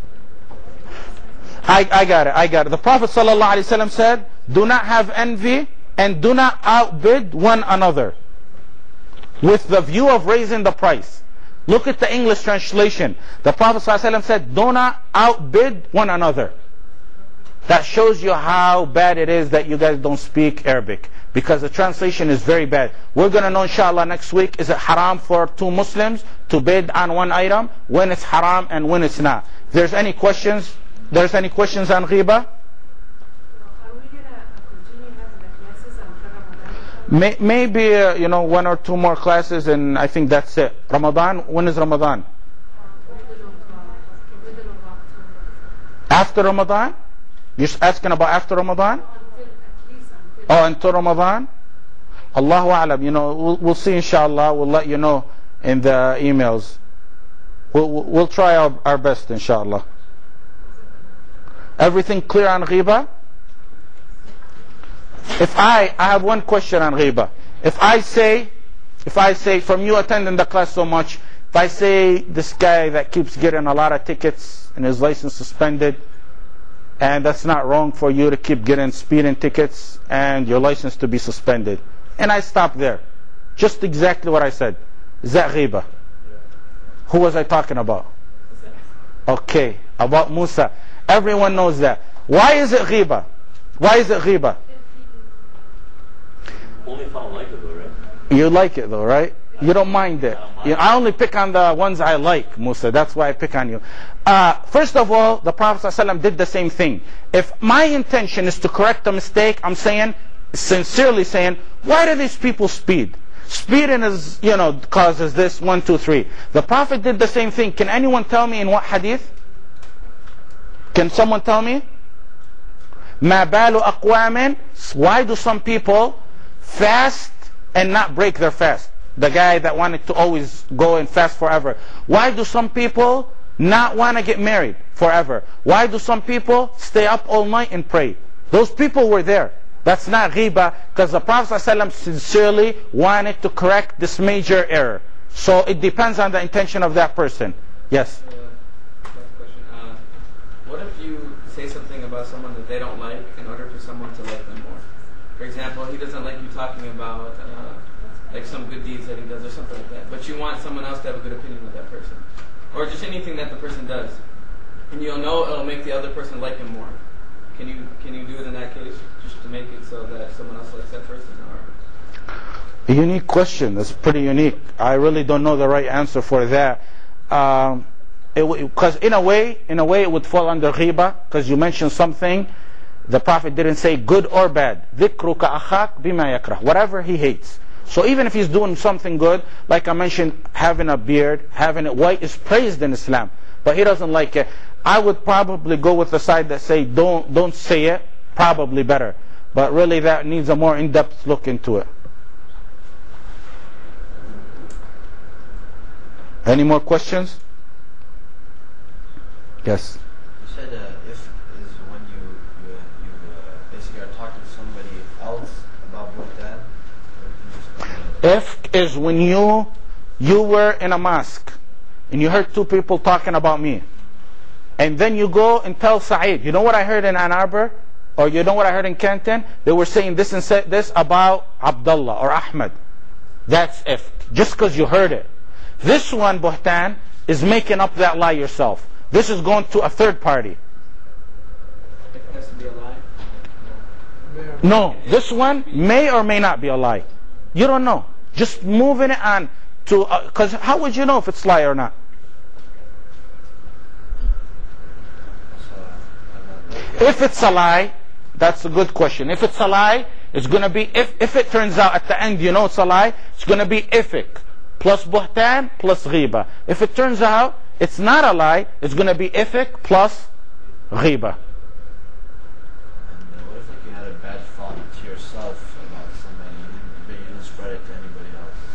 I got it. The Prophet ﷺ said, do not have envy and do not outbid one another with the view of raising the price. Look at the English translation. The Prophet ﷺ said, do not outbid one another. That shows you how bad it is that you guys don't speak Arabic, because the translation is very bad. We're going to know inshallah next week, is it haram for two Muslims to bid on one item, when it's haram and when it's not. If there's any questions, on ghiba? Are we gonna continue having the classes after Ramadan? Maybe, one or two more classes, and I think that's it. Ramadan, when is Ramadan? Middle of October. After Ramadan? You're asking about after Ramadan? Until Ramadan? Allahu A'lam. We'll see inshallah. We'll let you know in the emails. We'll try our best inshallah. Everything clear on ghiba? I have one question on ghiba. If I say from you attending the class so much, if I say this guy that keeps getting a lot of tickets and his license suspended, and that's not wrong for you to keep getting speeding tickets and your license to be suspended, and I stop there, just exactly what I said, is that ghiba? Who was I talking about? Okay, about Musa. Everyone knows that. Why is it ghiba? Only if I don't like it though, right? You like it though, right? You don't mind it. I only pick on the ones I like, Musa. That's why I pick on you. First of all, the Prophet ﷺ did the same thing. If my intention is to correct a mistake, I'm sincerely saying, why do these people speed? Speeding is, causes this, 1, 2, 3. The Prophet did the same thing. Can anyone tell me in what hadith? Can someone tell me? مَا بَالُ أَقْوَامٍ. Why do some people fast and not break their fast? The guy that wanted to always go and fast forever. Why do some people not want to get married forever? Why do some people stay up all night and pray? Those people were there. That's not ghiba, because the Prophet ﷺ sincerely wanted to correct this major error. So it depends on the intention of that person. Yes? Last question. What if you say something about someone that they don't like in order for someone to like them more? For example, he doesn't like you talking about like some good deeds that he does or something like that, but you want someone else to have a good opinion of that person, or just anything that the person does, and you'll know it'll make the other person like him more. Can you do it in that case, just to make it so that someone else likes that person? Or? A unique question. That's pretty unique. I really don't know the right answer for that. Because in a way it would fall under ghiba, because you mentioned something. The Prophet didn't say good or bad. ذِكْرُكَ أَخَاكَ بِمَا يَكْرَهُ. Whatever he hates. So even if he's doing something good, like I mentioned, having a beard, having it white is praised in Islam, but he doesn't like it. I would probably go with the side that say don't say it, probably better. But really that needs a more in-depth look into it. Any more questions? Yes. You said if is when you basically are talking to somebody else about Buhtan. If is when you were in a mosque and you heard two people talking about me, and then you go and tell Sa'id, you know what I heard in Ann Arbor, or you know what I heard in Canton? They were saying this and said this about Abdullah or Ahmed. That's if, just because you heard it. This one, Buhtan, is making up that lie yourself. This is going to a third party. It has to be a lie. No, this one may or may not be a lie. You don't know. Just moving it on to, because how would you know if it's lie or not? If it's a lie, that's a good question. If it's a lie, it's going to be, if it turns out at the end you know it's a lie, it's going to be ifik plus buhtan plus ghiba. If it turns out it's not a lie, it's going to be ifik plus ghiba. And what if you had a bad thought to yourself about somebody, but you didn't spread it to anybody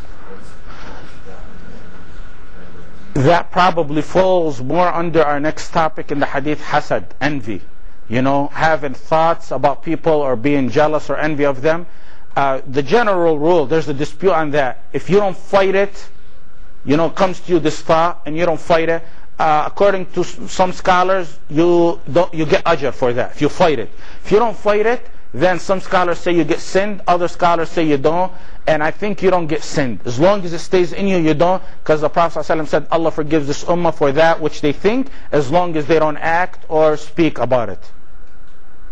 else? That probably falls more under our next topic in the hadith, hasad, envy. Having thoughts about people or being jealous or envy of them. The general rule, there's a dispute on that. If you don't fight it, comes to you this thought and you don't fight it, according to some scholars, you get ajr for that if you fight it. If you don't fight it, then some scholars say you get sinned, other scholars say you don't, and I think you don't get sinned. As long as it stays in you, you don't, because the Prophet ﷺ said Allah forgives this ummah for that which they think, as long as they don't act or speak about it.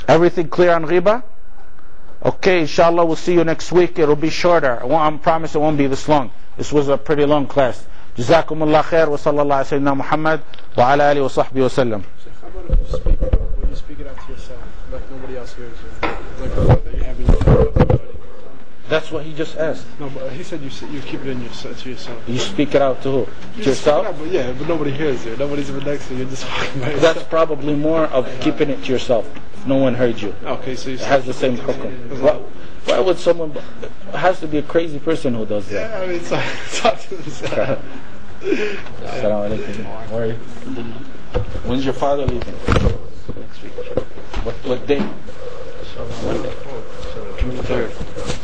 Everything clear on ghiba? Okay, inshallah, we'll see you next week. It'll be shorter. I promise it won't be this long. This was a pretty long class. Jazakumullah khair wa sallallahu alayhi wa sallam Muhammad wa ala alihi wa sahbihi wa sallam. How about if you speak it up? When you speak it out to yourself, like nobody else hears you? Like the thought that you have in your head about everybody. That's what he just asked. No, but he said you keep it in to yourself. You speak it out to who? You To speak it yourself? out, but nobody hears you. Nobody's even next to you. You're just talking by yourself. That's probably more of keeping it to yourself. If no one heard you. Okay, so you It has the same hukum. Why would someone... It has to be a crazy person who does that. Yeah, I mean, talk to himself. Assalamu alaikum. Where are you? When's your father leaving? Next week. What day? Monday. 23rd.